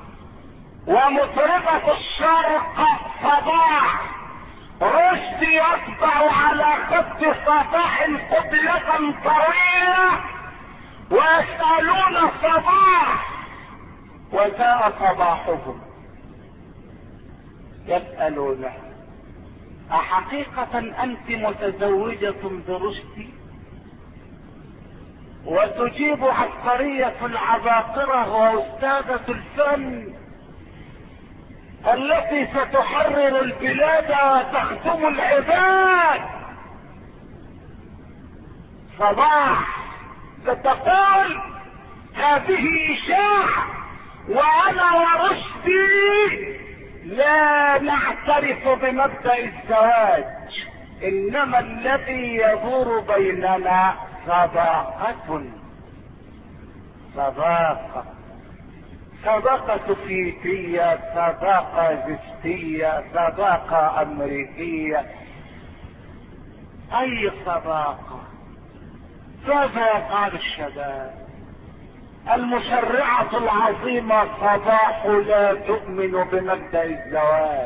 [SPEAKER 1] ومطربة الشرق صباح رشدي يطبع على خط صباح قبلة طويلة ويسألون صباح، وجاء صباحهم يسألونه: أحقيقة أنت متزوجة برشدي؟ وتجيب عبقرية العباقرة وأستاذة الفن التي ستحرر البلاد وتخدم العباد. صباح ستقول: هذه إشاعة وأنا ورشدي لا نعترف بمبدأ الزواج، إنما الذي يدور بيننا صداقة. صداقة صداقة فيتية، صداقة زفتية، صداقة أمريكية، أي صداقة؟ ماذا يفعل الشباب؟ المشرعة العظيمة صباح لا تؤمن بمبدأ الزواج،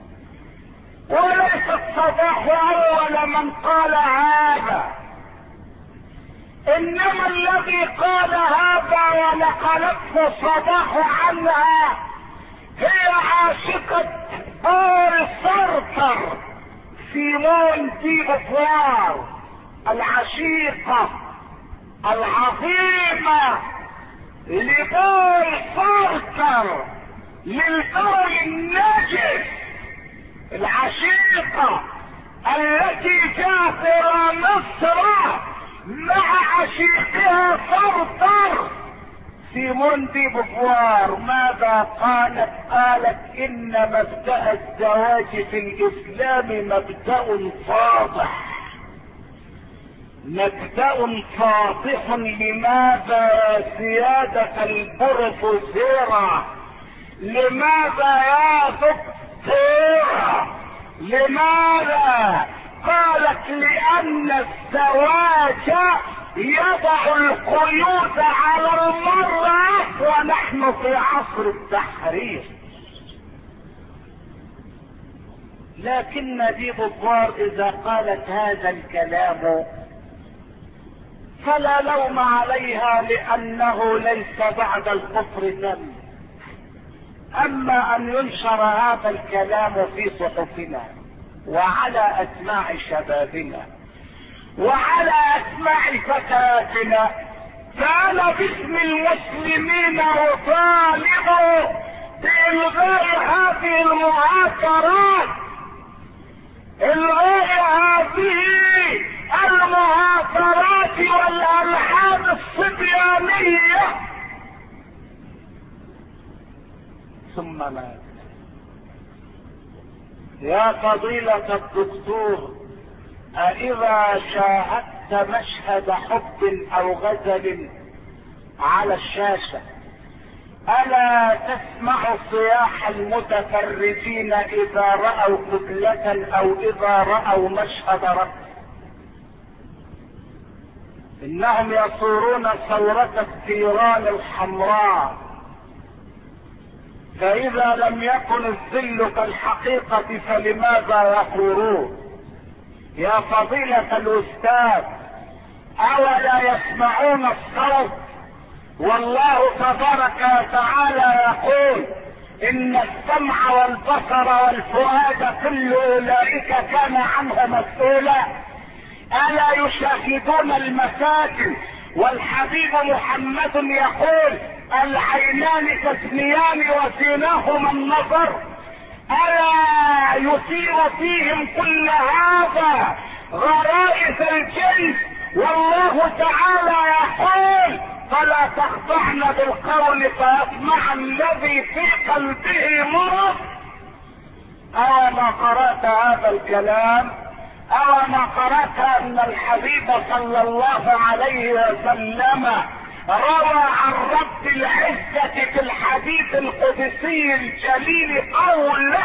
[SPEAKER 1] وليست صباح أول من قال هذا، إنما الذي قال هذا ونقلته صباح عنها هي عاشقة بول سارتر، سيمون دي بوفوار، العشيقة العظيمة لبول سارتر، للبول النجس، العشيقة التي جاءت إلى مصر مع عشيقها فرطر. سيمون دي بوفوار ماذا قالت؟ قالت ان مبدأ الزواج في الاسلام مبدأ فاضح، مبدأ فاضح. لماذا يا سيادة البروفيسورة؟ لماذا يا دكتورة؟ لماذا؟ قالت لان الزواج يضع القيود على المرأة ونحن في عصر التحرير. لكن دي بوفوار اذا قالت هذا الكلام فلا لوم عليها، لانه ليس بعد الكفر ذنب. اما ان ينشر هذا الكلام في صحفنا وعلى اسماع شبابنا وعلى اسماع فتياتنا، فانا باسم المسلمين اطالب بإلغاء هذه المعاصرات، إلغاء هذه المعاصرات والألحان الصبيانية. ثم مات. يا فضيلة الدكتور، أإذا شاهدت مشهد حب أو غزل على الشاشة ألا تسمع صياح المتفرجين إذا رأوا كتلة أو إذا رأوا مشهد رقص؟ إنهم يصورون صورة الثيران الحمراء، فإذا لم يكن الذل كالحقيقة فلماذا يثورون؟ يا فضيلة الأستاذ، أولا يسمعون الصوت؟ والله تبارك وتعالى يقول إن السمع والبصر والفؤاد كل أولئك كان عنه مسؤولا. ألا يشاهدون المساجد؟ والحبيب محمد يقول العينان تثنيان وزيناهما النظر. ألا يثير فيهم كل هذا غرائز الجنس؟ والله تعالى يقول فلا تخضعن بالقول فيطمع الذي في قلبه مرض. أو ما قرأت هذا الكلام؟ أو ما قرأت أن الحبيب صلى الله عليه وسلم روى عن رب العزة في الحديث القدسي الجليل قوله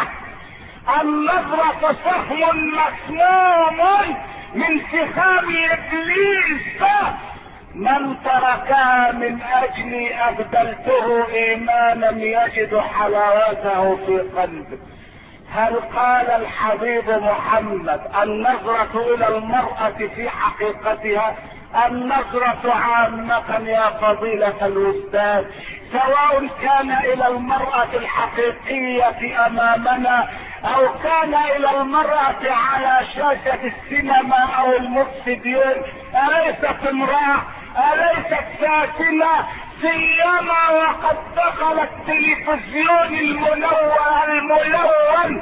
[SPEAKER 1] النظرة سهم مسموم من سهام إبليس من تركها من أجلي أبدلته إيمانا يجد حلاوته في قلبه. هل قال الحبيب محمد النظرة إلى المرأة في حقيقتها؟ النظرة عامة يا فضيلة الأستاذ، سواء كان إلى المرأة الحقيقية أمامنا أو كان إلى المرأة على شاشة السينما أو المفسدين، أليست امرأة؟ أليست ساكنة؟ سيما وقد دخل التلفزيون المنور الملون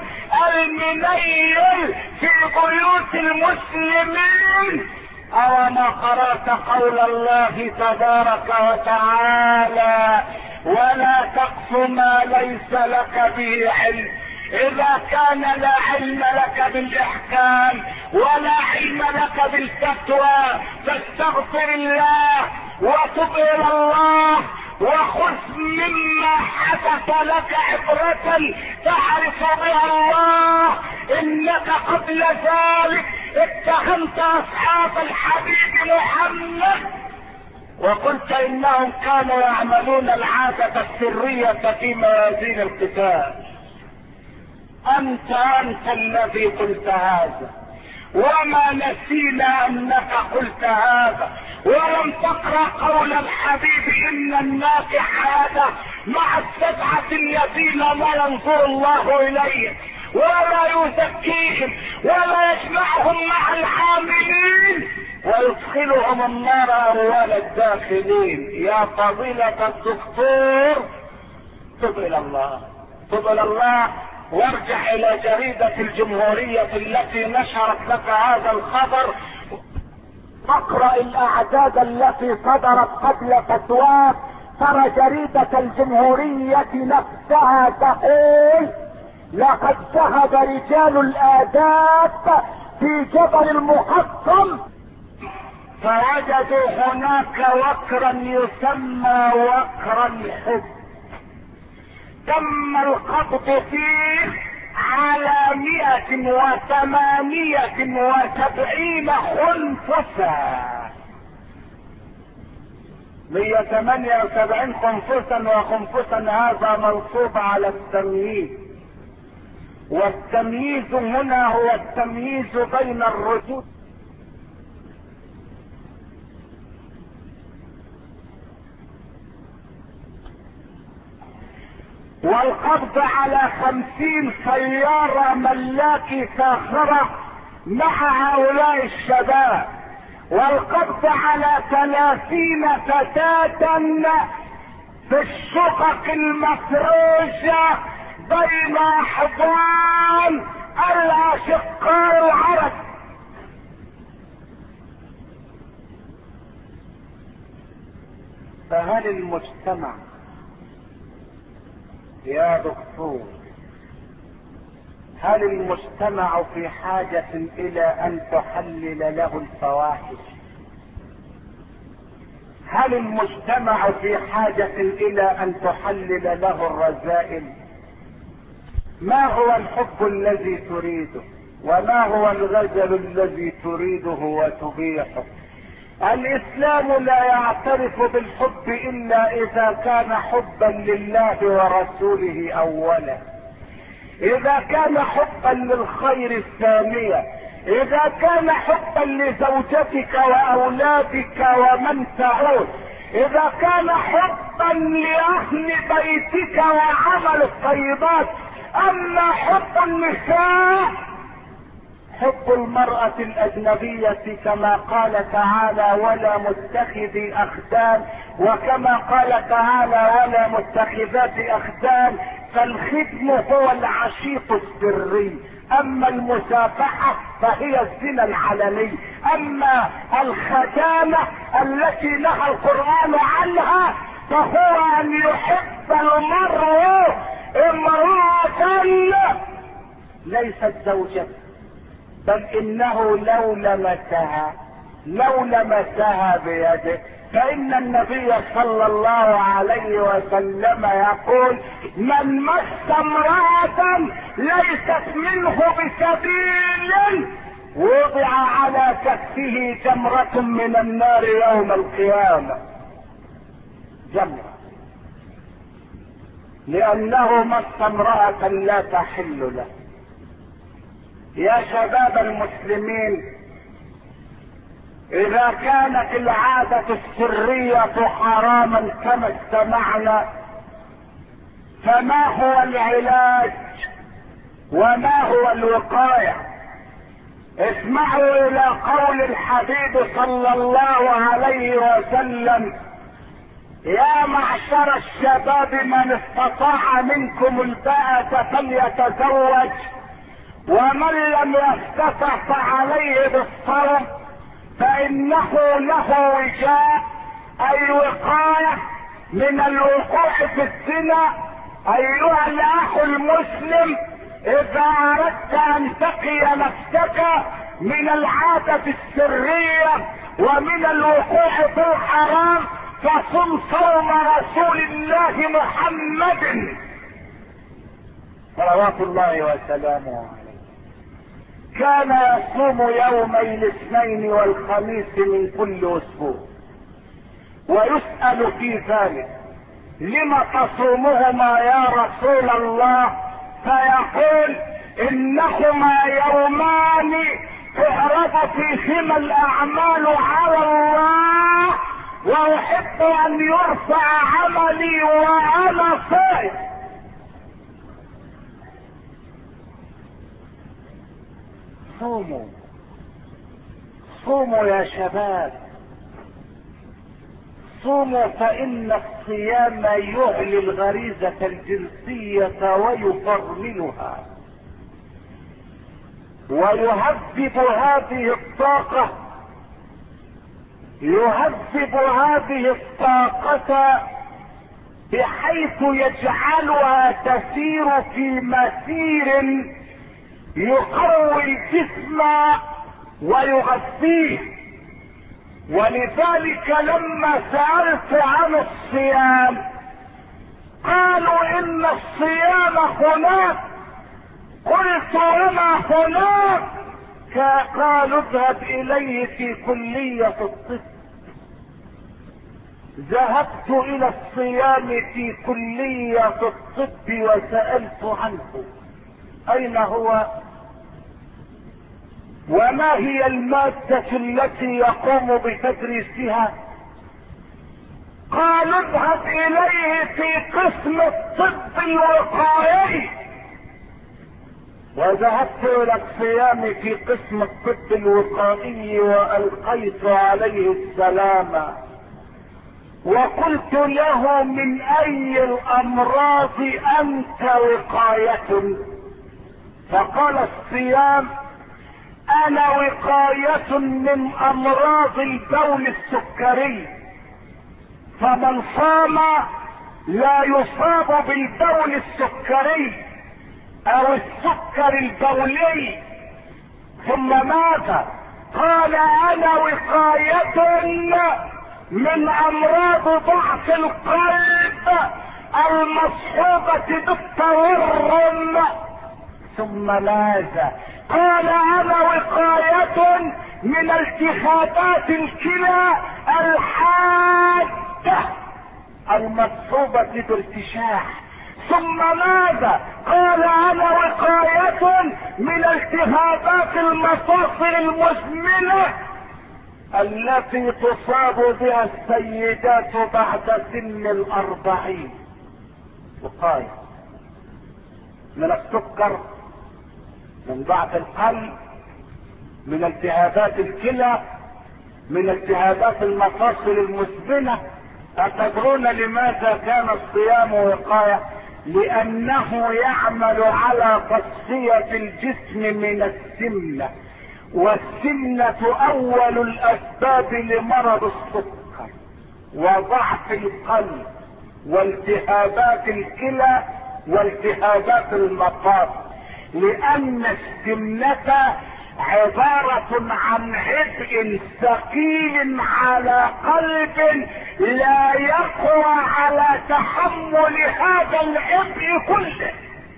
[SPEAKER 1] المنيل في بيوت المسلمين. أو ما قرأت قول الله تبارك وتعالى ولا تقف ما ليس لك به علم؟ إذا كان لا علم لك بالإحكام ولا علم لك بالفتوى فاستغفر الله وتب إلى الله وخذ مما حدث لك عبرة تعرف بها الله. إنك قبل ذلك اتهمت أصحاب الحبيب محمد وقلت إنهم كانوا يعملون العادة السرية في موازين القتال. أنت أنت الذي قلت هذا، وما نسينا أنك قلت هذا، ولم تقرأ قول الحبيب إن الناكح هذا مع السبعة الذين لا ينظر الله إليهم ولا يزكيهم ولا يجمعهم مع الحاملين ويدخلهم النار أموال الداخلين. يا فضيلة الدكتور تب إلى الله، تب إلى الله وارجع إلى جريدة الجمهورية التي نشرت لك هذا الخبر اقرأ الاعداد التي صدرت قبل فتواك، ترى جريدة الجمهورية نفسها تقول لقد ذهب رجال الآداب في جبل المحطم فوجدوا هناك وكرا يسمى وكر الحب، تم القبض فيه على مئة وثمانية وسبعين خنفسا، مئة وثمانية وسبعين خنفسا، وخنفسا هذا منصوب على التمييز، والتمييز هنا هو التمييز بين الردود. والقبض على خمسين سيارة ملاكي فاخرة مع هؤلاء الشباب، والقبض على ثلاثين فتاة في الشقق المفروشة بين احضان الاشقاء العرب. فهل المجتمع يا دكتور، هل المجتمع في حاجة الى ان تحلل له الفواحش؟ هل المجتمع في حاجة الى ان تحلل له الرذائل؟ ما هو الحب الذي تريده؟ وما هو الغزل الذي تريده وتبيحه؟ الاسلام لا يعترف بالحب الا اذا كان حبا لله ورسوله اولا، اذا كان حبا للخير الثانية، اذا كان حبا لزوجتك واولادك ومن تعود، اذا كان حبا لاهل بيتك وعمل الطيبات. اما حب النساء، حب المرأة الأجنبية كما قال تعالى ولا متخذي أخدان، وكما قال تعالى ولا متخذات أخدان، فالختم هو العشيق السري، أما المسافحة فهي الزنا العلني، أما الختانة التي نهى القرآن عنها فهو أن يحب المرء امرأة ليست زوجته، بل انه لو لمسها لو لمسها بيده، فان النبي صلى الله عليه وسلم يقول من مس امرأة ليست منه بسبيل وضع على كفه جمرة من النار يوم القيامة، جمرة، لانه مس امرأة لا تحل له. يا شباب المسلمين، اذا كانت العادة السرية حراما كما استمعنا، فما هو العلاج وما هو الوقاية؟ اسمعوا الى قول الحبيب صلى الله عليه وسلم يا معشر الشباب من استطاع منكم الباءة فليتزوج، ومن لم يستطع فعليه بالصوم فانه له وجاء، اي وقاية من الوقوع في الزنا. ايها الاخ المسلم، اذا اردت ان تقي نفسك من العادة السرية ومن الوقوع في الحرام فصم صوم رسول الله محمد صلوات الله وسلامه عليه. كان يصوم يومي الاثنين والخميس من كل اسبوع، ويسأل في ذلك لم تصومهما يا رسول الله؟ فيقول انهما يومان تعرض فيهما الاعمال على الله، واحب ان يرفع عملي وانا صائم. صوموا صوموا يا شباب، صوموا، فإن الصيام يعلي الغريزة الجنسية ويفرملها ويهذب هذه الطاقة يهذب هذه الطاقة بحيث يجعلها تسير في مسير يقوي الجسم ويغذيه. ولذلك لما سألت عن الصيام قالوا ان الصيام هناك، قلت وما هناك؟ قالوا اذهب اليه في كلية الطب. ذهبت الى الصيام في كلية الطب وسألت عنه اين هو وما هي المادة التي يقوم بتدريسها؟ قال اذهب اليه في قسم الطب الوقائي. وذهبت الى الصيام في قسم الطب الوقائي والقيت عليه السلام وقلت له من اي الامراض انت وقاية؟ فقال الصيام انا وقاية من امراض البول السكري، فمن صام لا يصاب بالبول السكري او السكر البولي. ثم ماذا؟ قال انا وقاية من امراض ضعف القلب المصحوبة بالتورم. ثم ماذا؟ قال انا وقاية من التهابات الكلى الحادة المصحوبة بارتشاح. ثم ماذا؟ قال انا وقاية من التهابات المفاصل المزمنة التي تصاب بها السيدات بعد سن الاربعين. وقاية من السكر، من ضعف القلب، من التهابات الكلى، من التهابات المفاصل المزمنة. أتدرون لماذا كان الصيام وقاية؟ لأنه يعمل على تصفية الجسم من السمنة، والسمنة أول الأسباب لمرض السكر وضعف القلب والتهابات الكلى والتهابات المفاصل. لأن السمنة عبارة عن عبء ثقيل على قلب لا يقوى على تحمل هذا العبء كله.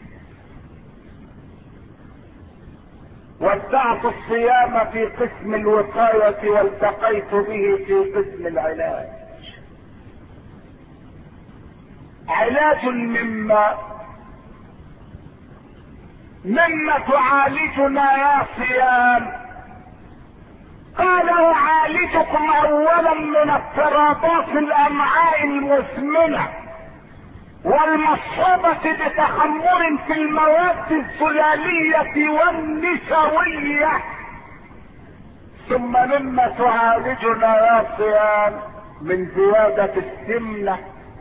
[SPEAKER 1] ودعت الصيام في قسم الوقاية والتقيت به في قسم العلاج. علاج مما مما تعالجنا يا صيام؟ قال اعالجكم اولا من اضطرابات الامعاء المزمنة والمصحوبة بتخمر في المواد السلالية والنشوية. ثم مما تعالجنا يا صيام؟ من زيادة السمنة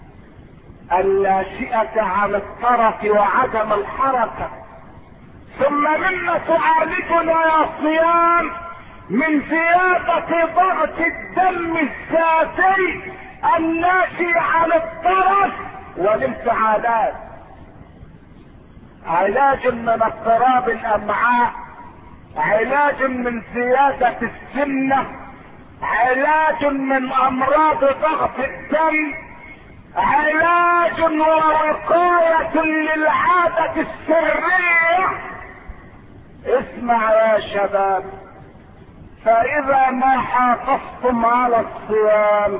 [SPEAKER 1] الناشئة عن الطرف وعدم الحركة. ثم مما تعالجنا يا صيام؟ من زيادة ضغط الدم الذاتي الناشئ عن الطرف والانفعالات. علاج من اضطراب الامعاء، علاج من زيادة السمنة، علاج من امراض ضغط الدم، علاج ووقاية للعادة السرية. اسمع يا شباب، فاذا ما حافظتم على الصيام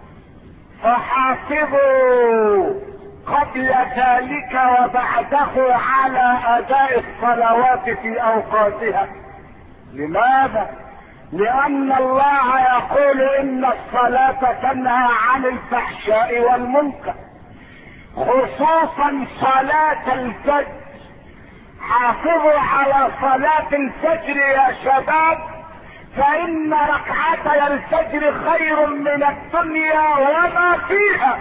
[SPEAKER 1] فحافظوا قبل ذلك وبعده على اداء الصلوات في اوقاتها. لماذا؟ لان الله يقول ان الصلاة تنهى عن الفحشاء والمنكر، خصوصا صلاة الفجر. حافظوا على صلاة الفجر يا شباب، فان ركعتي الفجر خير من الدنيا وما فيها.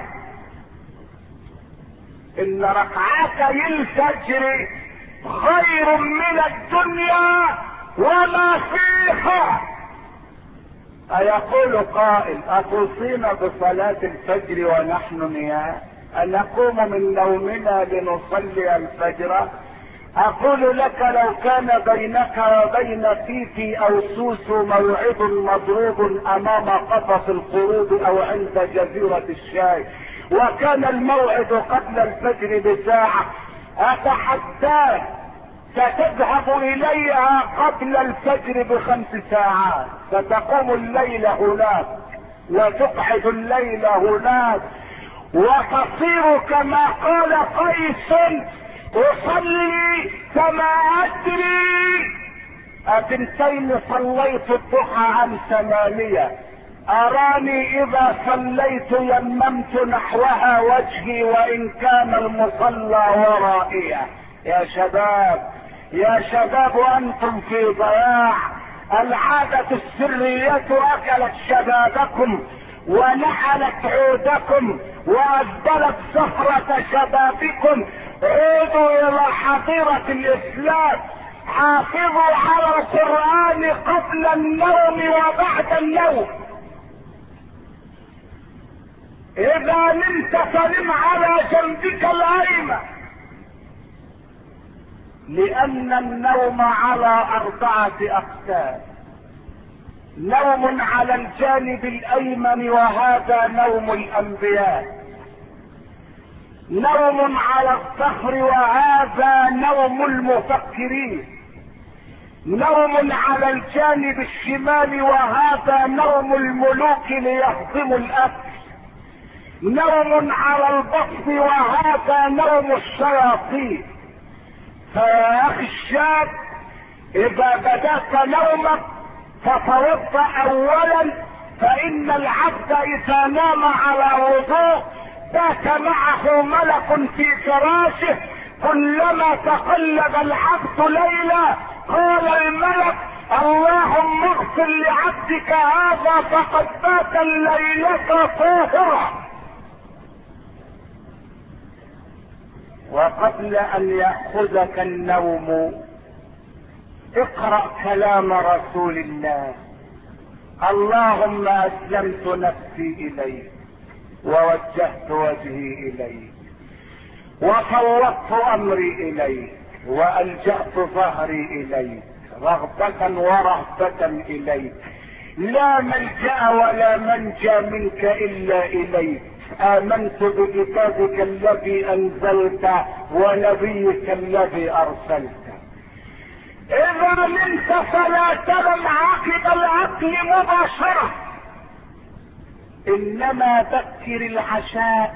[SPEAKER 1] ان ركعتي الفجر خير من الدنيا وما فيها. أيقول قائل أتوصينا بصلاة الفجر ونحن نيام؟ أنقوم من نومنا لنصلي الفجر؟ أقول لك لو كان بينك وبين تيتي أو سوسو موعد مضروب أمام قفص القرود أو عند جزيرة الشاي، وكان الموعد قبل الفجر بساعة، أتحداك ستذهب إليها قبل الفجر بخمس ساعات، ستقوم الليل هناك وتقعد الليل هناك، وتصير كما قال قيس أصلي كما أدري أتنتين صليت الضحى أم ثمانية، أراني إذا صليت يممت نحوها وجهي وإن كان المصلى ورائية. يا شباب يا شباب أنتم في ضياع. العادة السرية أكلت شبابكم ونحلت عودكم وأجبلت زهرة شبابكم. عودوا إلى حظيرة الإسلام، حافظوا على القرآن قبل النوم وبعد النوم. إذا نمت فنم على جنبك الأيمن، لأن النوم على أربعة أقسام: نوم على الجانب الأيمن وهذا نوم الأنبياء، نوم على الظهر وهذا نوم المفكرين، نوم على الجانب الشمال وهذا نوم الملوك ليهضموا الأكل، نوم على البطن وهذا نوم الشياطين. فيا أخي الشاب، إذا بدأت نومك فتوضأ أولا، فإن العبد إذا نام على وضوء بات معه ملك في فراشه، كلما تقلب العبد ليلا قال الملك: اللهم اغفر لعبدك هذا فقد بات الليلة طاهرا. وقبل ان يأخذك النوم اقرأ كلام رسول الله: اللهم اسلمت نفسي اليك ووجهت وجهي اليك وفوضت امري اليك والجأت ظهري اليك رغبة ورهبة اليك، لا ملجأ ولا منجى منك الا اليك. آمنت بكتابك الذي انزلت ونبيك الذي ارسلت. اذا نمت فلا تنم عقب العقل مباشرة، انما بكر العشاء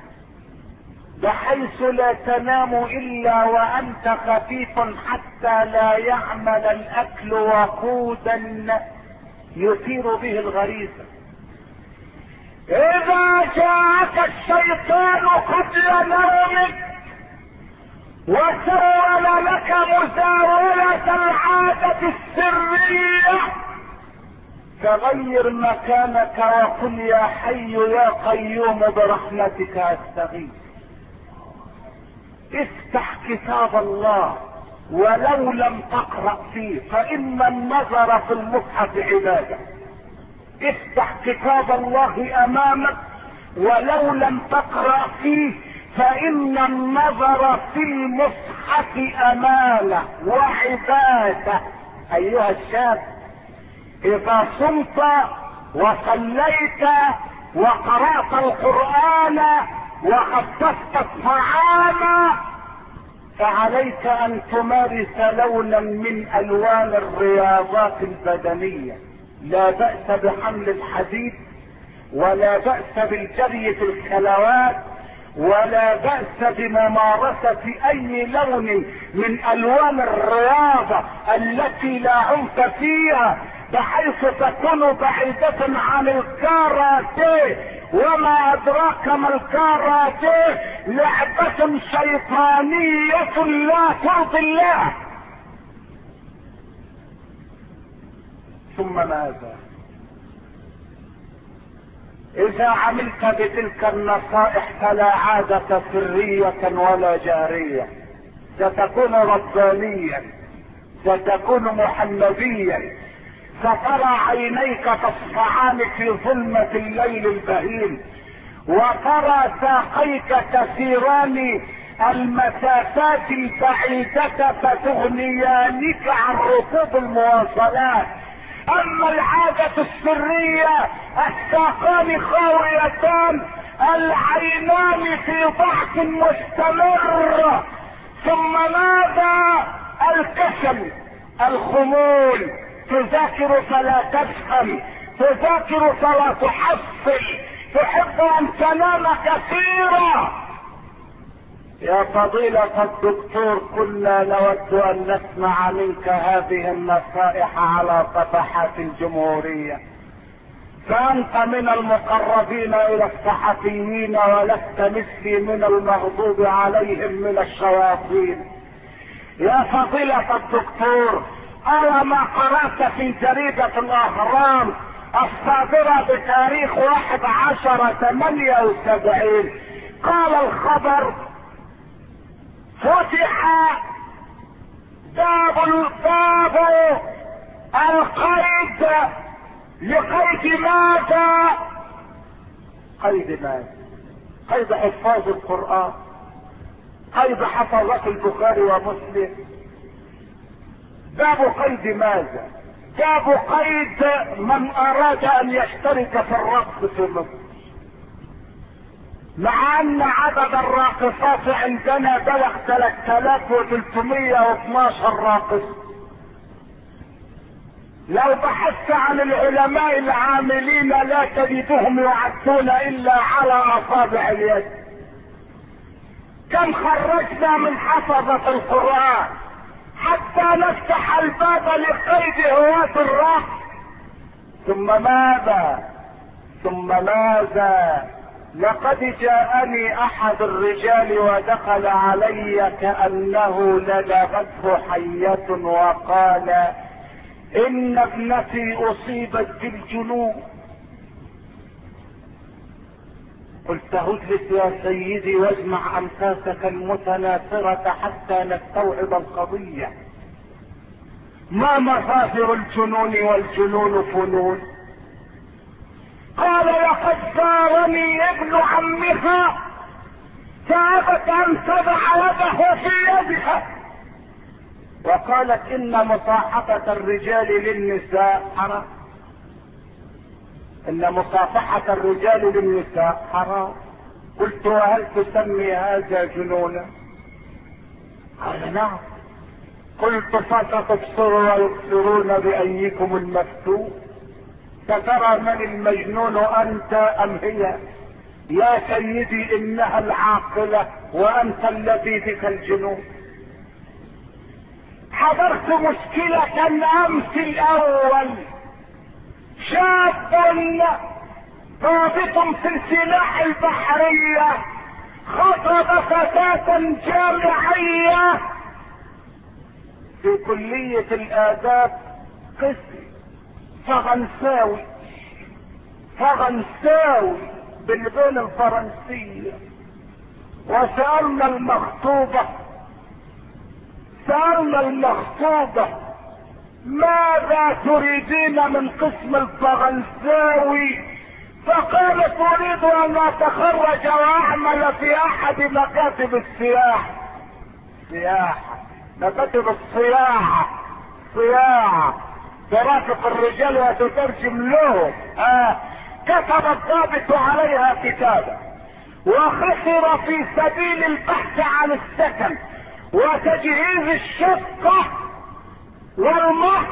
[SPEAKER 1] بحيث لا تنام الا وانت خفيف حتى لا يعمل الاكل وقودا يثير به الغريزة. اذا جاءك الشيطان قبل نومك وسول لك مزاولة العادة السرية، فغير مكانك وقل: يا حي يا قيوم برحمتك استغيث. افتح كتاب الله ولو لم تقرأ فيه، فإن النظر في المصحف عبادة. افتح كتاب الله امامك ولو لم تقرأ فيه، فإن النظر في المصحف امانة وعبادة. ايها الشاب، اذا صمت وصليت وقرأت القرآن وخففت الطعام فعليك ان تمارس لونا من الوان الرياضات البدنية. لا بأس بحمل الحديد، ولا بأس بالجري في الخلوات، ولا بأس بممارسة اي لون من الوان الرياضة التي لا عنف فيها، بحيث تكون بعيدة عن الكاراتيه. وما ادراك ما الكاراتيه؟ لعبة شيطانية لا ترضي الله. ثم ماذا؟ اذا عملت بتلك النصائح فلا عادة سرية ولا جارية، ستكون ربانيا، ستكون محمديا. سترى عينيك تصفعان في ظلمة الليل البهيم، وترى ساقيك تسيران المسافات البعيدة فتغنيانك عن ركوب المواصلات. اما العادة السرية الساقان خاويتان، العينان في ضعف مستمر. ثم ماذا؟ الكسل، الخمول، تذاكر فلا تفهم، تذاكر فلا تحصل، تحب ان تنام كثيرا. يا فضيلة الدكتور، كنا نود ان نسمع منك هذه النصائح على صفحات الجمهورية، فانت من المقربين الى الصحفيين ولست مثلي من المغضوب عليهم من الشياطين. يا فضيلة الدكتور، أرى ما قرأت في جريدة الأهرام الصادرة بتاريخ واحد عشر ثمانية وسبعين، قال الخبر: فتح باب الباب القيد. لقيد ماذا؟ قيد ماذا؟ قيد حفاظ القرآن، قيد حفظة البخاري ومسلم. باب قيد ماذا؟ باب قيد من اراد ان يشترك في الرقص في مصر، مع ان عدد الراقصات عندنا بلغ ثلاثة آلاف وثلاثمائة واثني عشر راقص. لو بحثت عن العلماء العاملين لا تجدهم يعدون الا على اصابع اليد. كم خرجنا من حفظة القرآن حتى نفتح الباب لقيد هواة الرقص. ثم ماذا؟ ثم ماذا؟ لقد جاءني احد الرجال ودخل علي كأنه لدغته حية وقال: ان ابنتي اصيبت بالجنون. قلت: اجلس يا سيدي واجمع انفاسك المتناثرة حتى نستوعب القضية. ما مصادر الجنون والجنون فنون؟ قال: لقد زارني ابن عمها فابت ان تضع يده في يدها، وقالت: ان مصاحبة الرجال للنساء حرام، ان مصافحة الرجال للنساء حرام. قلت: وهل تسمي هذا جنونا؟ قال: نعم. قلت: فستبصر ويبصرون بأيكم المفتون، فترى من المجنون انت ام هي؟ يا سيدي انها العاقلة وانت الذي بك الجنون. حضرت مشكلة الامس الاول، شاب ضابط في السلاح البحرية خطب فتاة جامعية في كلية الآداب، قسم فرنساوي فرنساوي باللغة الفرنسية. وسألنا المخطوبة سألنا المخطوبة ماذا تريدين من قسم الفرنساوي؟ فقالت: اريد ان اتخرج واعمل في احد مكاتب السياحة. سياحة، مكاتب الصياعة، صياعة، ترافق الرجال وتترجم لهم. آه. كتب الضابط عليها كتابة وخسر في سبيل البحث عن السكن وتجهيز الشقة والمهر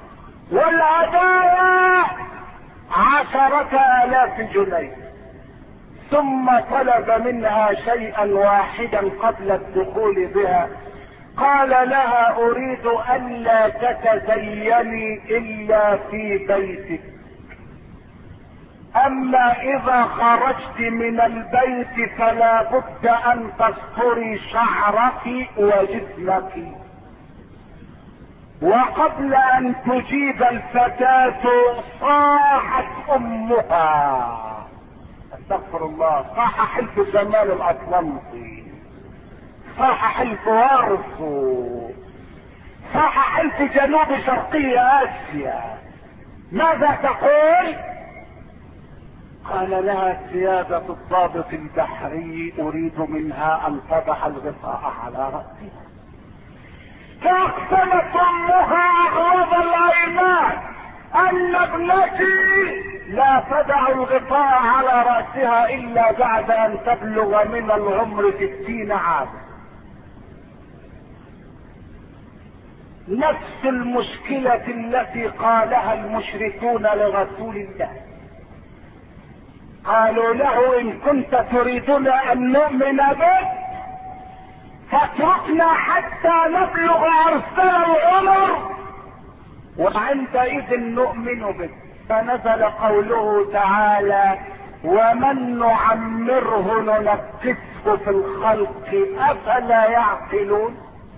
[SPEAKER 1] والهدايا عشرة آلاف جنيه، ثم طلب منها شيئا واحدا قبل الدخول بها. قال لها: اريد الا تتزيني الا في بيتك، اما اذا خرجت من البيت فلا بد ان تستري شعرك وجسمك. وقبل ان تجيب الفتاة صاحت امها، استغفر الله، صاح حلف شمال الاطلنطي، صاح حلف وارسو، صاح حلف جنوب شرقي اسيا، ماذا تقول؟ قال لها سيادة الضابط البحري اريد منها ان تضع الغطاء على رأسها. فاقسمت امها اغلظ الايمان ان ابنتي لا تضع الغطاء على رأسها الا بعد ان تبلغ من العمر ستين عاما. نفس المشكلة التي قالها المشركون لرسول الله. قالوا له ان كنت تريدنا ان نؤمن بك فاتركنا حتى نبلغ ارسل العمر وعندئذ نؤمن بك. فنزل قوله تعالى ومن نعمره ننكسه في الخلق افلا يعقلون.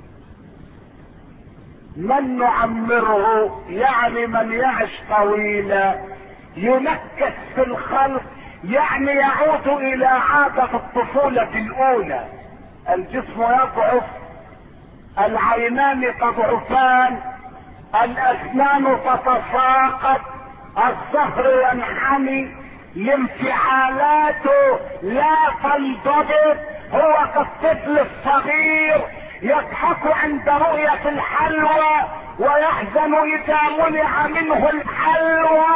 [SPEAKER 1] من نعمره يعني من يعش طويلا، ينكس في الخلق يعني يعود الى عادة الطفولة الاولى. الجسم يضعف، العينان تضعفان، الاسنان تتساقط، الظهر ينحني، الانفعالاته لا تنضبط. هو كالطفل الصغير يضحك عند رؤية الحلوى ويحزن اذا منع منه الحلوى.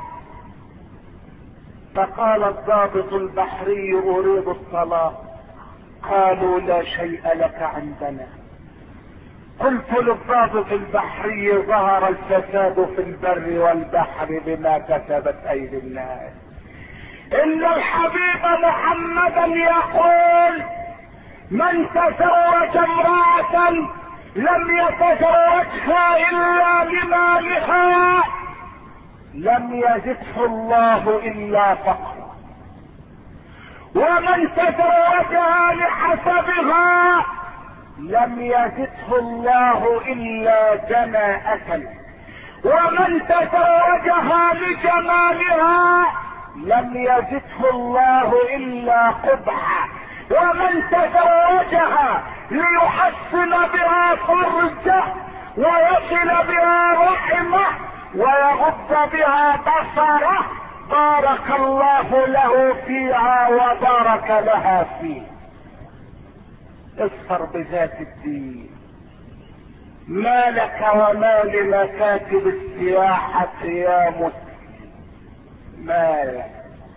[SPEAKER 1] فقال الضابط البحري اريد الصلاة. قالوا لا شيء لك عندنا. قلت للضابط البحري ظهر الفساد في البر والبحر بما كسبت ايدي الناس. ان الحبيب محمدا يقول من تزوج امرأة لم يتزوجها الا لمالها لم يزده الله الا فقرا، ومن تزوجها لحسبها لم يزده الله الا جناءة، ومن تزوجها لجمالها لم يزده الله الا قبحا، ومن تزوجها ليحسن بها فرجه ويصل بها رحمه ويغض بها بصره بارك الله له فيها وبارك لها فيه. اصفر بذات الدين. ما لك وما لمكاتب السياحة يا مسلم؟ ما لك؟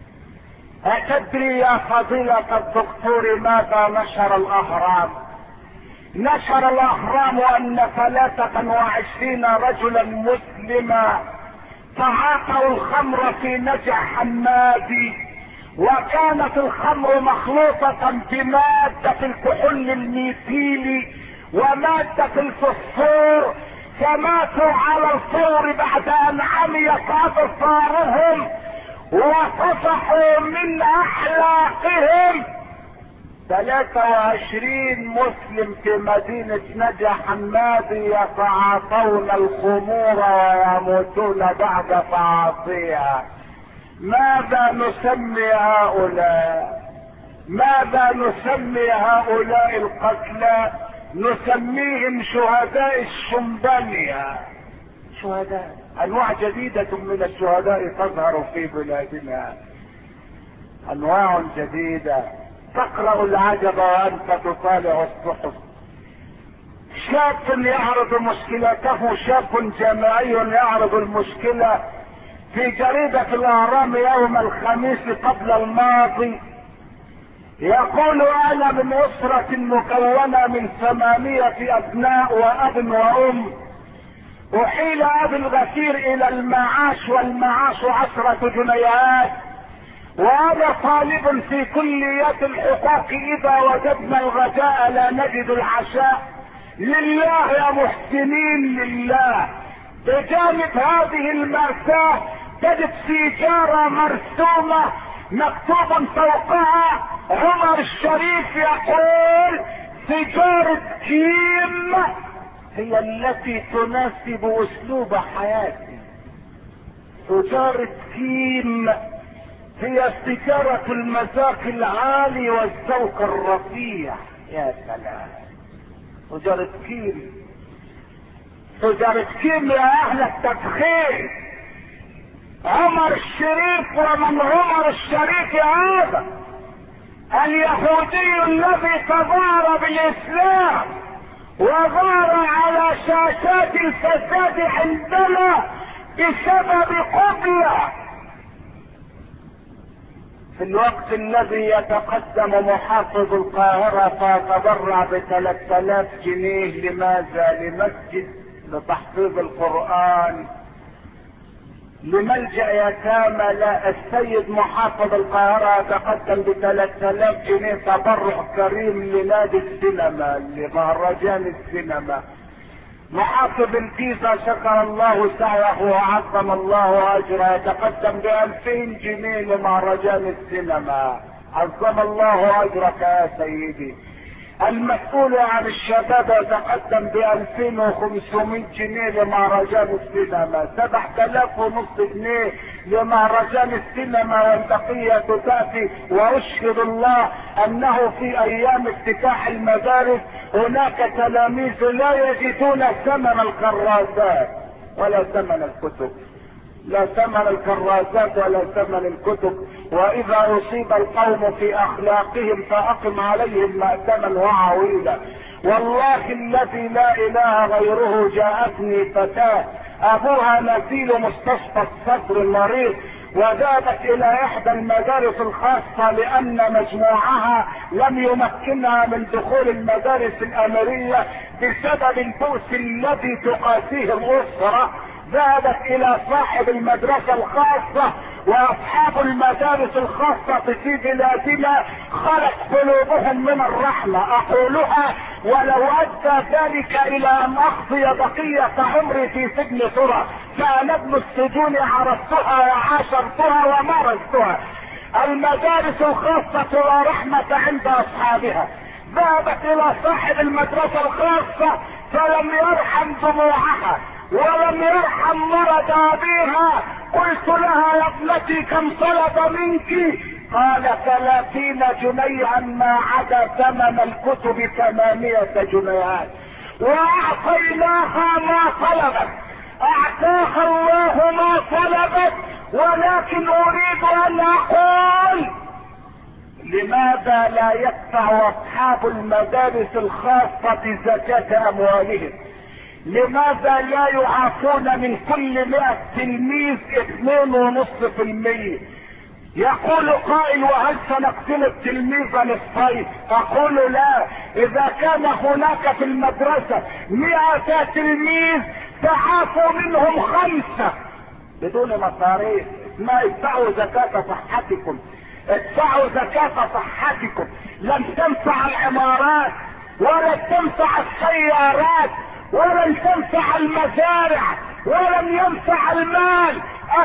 [SPEAKER 1] أتدري يا فضيلة الدكتور ماذا نشر الأهرام؟ نشر الأهرام أن ثلاثة وعشرين رجلا مسلما تعاطوا الخمر في نجع حمادي، وكانت الخمر مخلوطة بمادة الكحول الميثيلي ومادة الفوسفور، فماتوا على الفور بعد ان عميت ابصارهم وفصحوا من احلاقهم. ثلاثة وعشرين مسلم في مدينة نجع حمادي يتعاطون الخمور ويموتون بعد تعاطيها. ماذا نسمي هؤلاء؟ ماذا نسمي هؤلاء القتلى؟ نسميهم شهداء الشمبانيا. شهداء، انواع جديدة من الشهداء تظهر في بلادنا، انواع جديدة. تقرأ العجب وانت تطالع الصحف. شاب يعرض مشكلته، شاب جامعي يعرض المشكلة في جريدة الاهرام يوم الخميس قبل الماضي. يقول انا من اسرة مكونة من ثمانية ابناء واب وام، احيل ابي الغفير الى المعاش والمعاش عشرة جنيهات، وانا طالب في كلية الحقوق، اذا وجدنا الغداء لا نجد العشاء. لله يا محسنين لله. بجانب هذه المأساة تجد سيجارة مرسومة مكتوبا فوقها عمر الشريف يقول سيجارة كيم هي التي تناسب اسلوب حياتي. سيجارة كيم هي سيجارة المذاق العالي والذوق الرفيع. يا سلام، سيجارة كيم، سيجارة كيم يا اهل التدخين. عمر الشريف ومن عمر الشريف هذا اليهودي الذي تظاهر بالاسلام وظهر على شاشات الفساد عندنا بسبب قبلة، في الوقت الذي يتقدم محافظ القاهرة فيتبرع بثلاثة آلاف جنيه لماذا؟ لمسجد، لتحفيظ القرآن، لملجأ يتامى. لا، السيد محافظ القاهرة يتقدم بثلاثة آلاف جنيه تبرع كريم لنادي السينما، لمهرجان السينما. محافظ الجيزة شكر الله سعيه وعظم الله اجره يتقدم بألفين جنيه لمهرجان السينما، عظم الله اجرك يا سيدي. المسؤول عن الشباب يتقدم بألفين وخمسمائة جنيه لمهرجان السينما، سبعة آلاف ونص جنيه لمهرجان السينما، والبقية تأتي. وأشهد الله أنه في أيام افتتاح المدارس هناك تلاميذ لا يجدون ثمن الكراسات ولا ثمن الكتب، لا ثمن الكراسات ولا ثمن الكتب. واذا اصيب القوم في اخلاقهم فاقم عليهم مأتما وعويلا. والله الذي لا اله غيره جاءتني فتاة ابوها نزيل مستشفى الصدر مريض، وذهبت الى احدى المدارس الخاصة لان مجموعها لم يمكنها من دخول المدارس الامرية بسبب البؤس الذي تقاسيه الاسرة. ذهبت الى صاحب المدرسة الخاصة، واصحاب المدارس الخاصة في بلادنا خلت قلوبهم من الرحمة. اقولها ولو ادى ذلك الى ان اقضي بقية عمري في سجن ترى، كان ابن السجون عرفتها وعاشرتها ومارستها. المدارس الخاصة لا رحمة عند اصحابها. ذهبت الى صاحب المدرسة الخاصة فلم يرحم دموعها ولم يرحم مرض ابيها. قلت لها يا ابنتي كم طلب منك؟ قال ثلاثين جنيها ما عدا ثمن الكتب ثمانية جنيهات. واعطيناها ما طلبت، اعطاها الله ما طلبت. ولكن اريد ان اقول لماذا لا يدفع اصحاب المدارس الخاصة زكاة اموالهم؟ لماذا لا يعافون من كل مئة تلميذ اثنين ونص في المية؟ يقول قائل وهل سنقسم التلميذ نصفين؟ اقول لا، اذا كان هناك في المدرسة مئة تلميذ تعافوا منهم خمسة بدون مصاريف. ما ادفعوا زكاة صحتكم، ادفعوا زكاة صحتكم. لن تنفع العمارات ولن تنفع السيارات ولن تنفع المزارع ولن ينفع المال.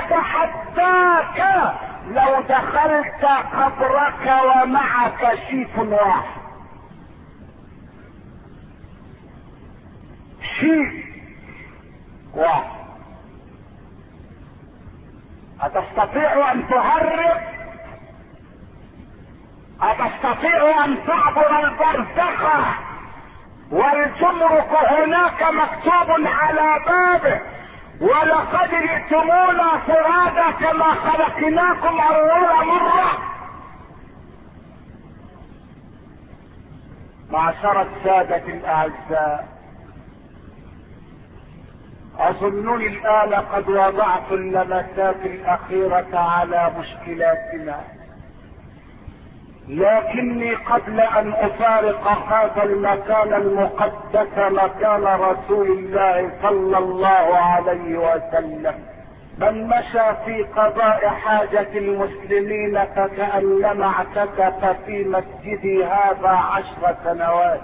[SPEAKER 1] اتحداك لو دخلت قبرك ومعك شيف واحد، شيف واحد، أتستطيع أن تهرب؟ أتستطيع أن تعبر البرزخة والجمرك هناك مكتوب على بابه ولقد جئتمونا فرادا كما خلقناكم أول مرة؟ معشرة السادة الأعزاء، أظنني الآن قد وضعت اللمسات الأخيرة على مشكلاتنا، لكني قبل أن أفارق هذا المكان المقدس مكان رسول الله صلى الله عليه وسلم، من مشى في قضاء حاجة المسلمين فكأنما اعتكف في مسجدي هذا عشر سنوات،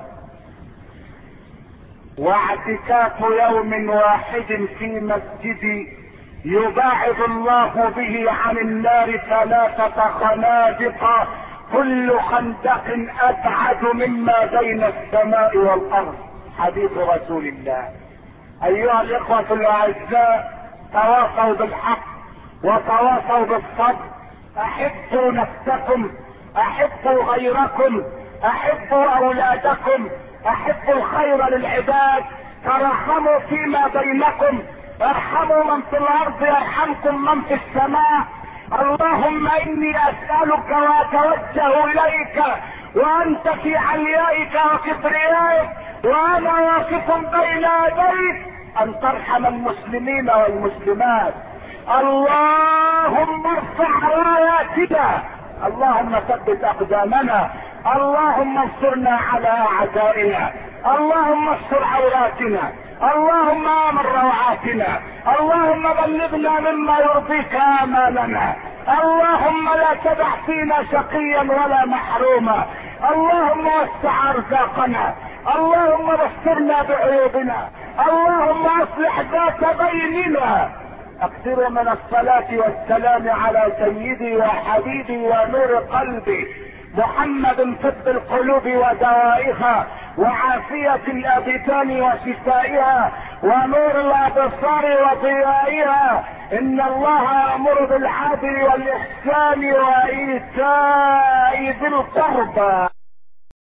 [SPEAKER 1] واعتكاف يوم واحد في مسجدي يباعد الله به عن النار ثلاثة خنادق، كل خندق ابعد مما بين السماء والارض. حديث رسول الله. ايها الاخوة الاعزاء، تواصوا بالحق وتواصوا بالصبر. احبوا نفسكم، احبوا غيركم، احبوا اولادكم، احبوا الخير للعباد، ترحموا فيما بينكم. ارحموا من في الارض يرحمكم من في السماء. اللهم اني اسألك واتوجه اليك وانت في عليائك وكبريائك وانا واقف بين يديك ان ترحم المسلمين والمسلمات. اللهم ارفع راياتنا، اللهم ثبت اقدامنا، اللهم انصرنا على اعدائنا، اللهم استر عوراتنا، اللهم امن روعاتنا، اللهم بلغنا مما يرضيك امالنا، اللهم لا تدع فينا شقيا ولا محروما، اللهم وسع ارزاقنا، اللهم بصرنا بعيوبنا، اللهم اصلح ذات بيننا. اكثروا من الصلاة والسلام على سيدي وحبيبي ونور قلبي محمد، طب القلوب ودوائها وعافية الابدان وشفائها ونور الابصار وضيائها. ان الله يأمر بالعدل والاحسان وايتاء ذي القربى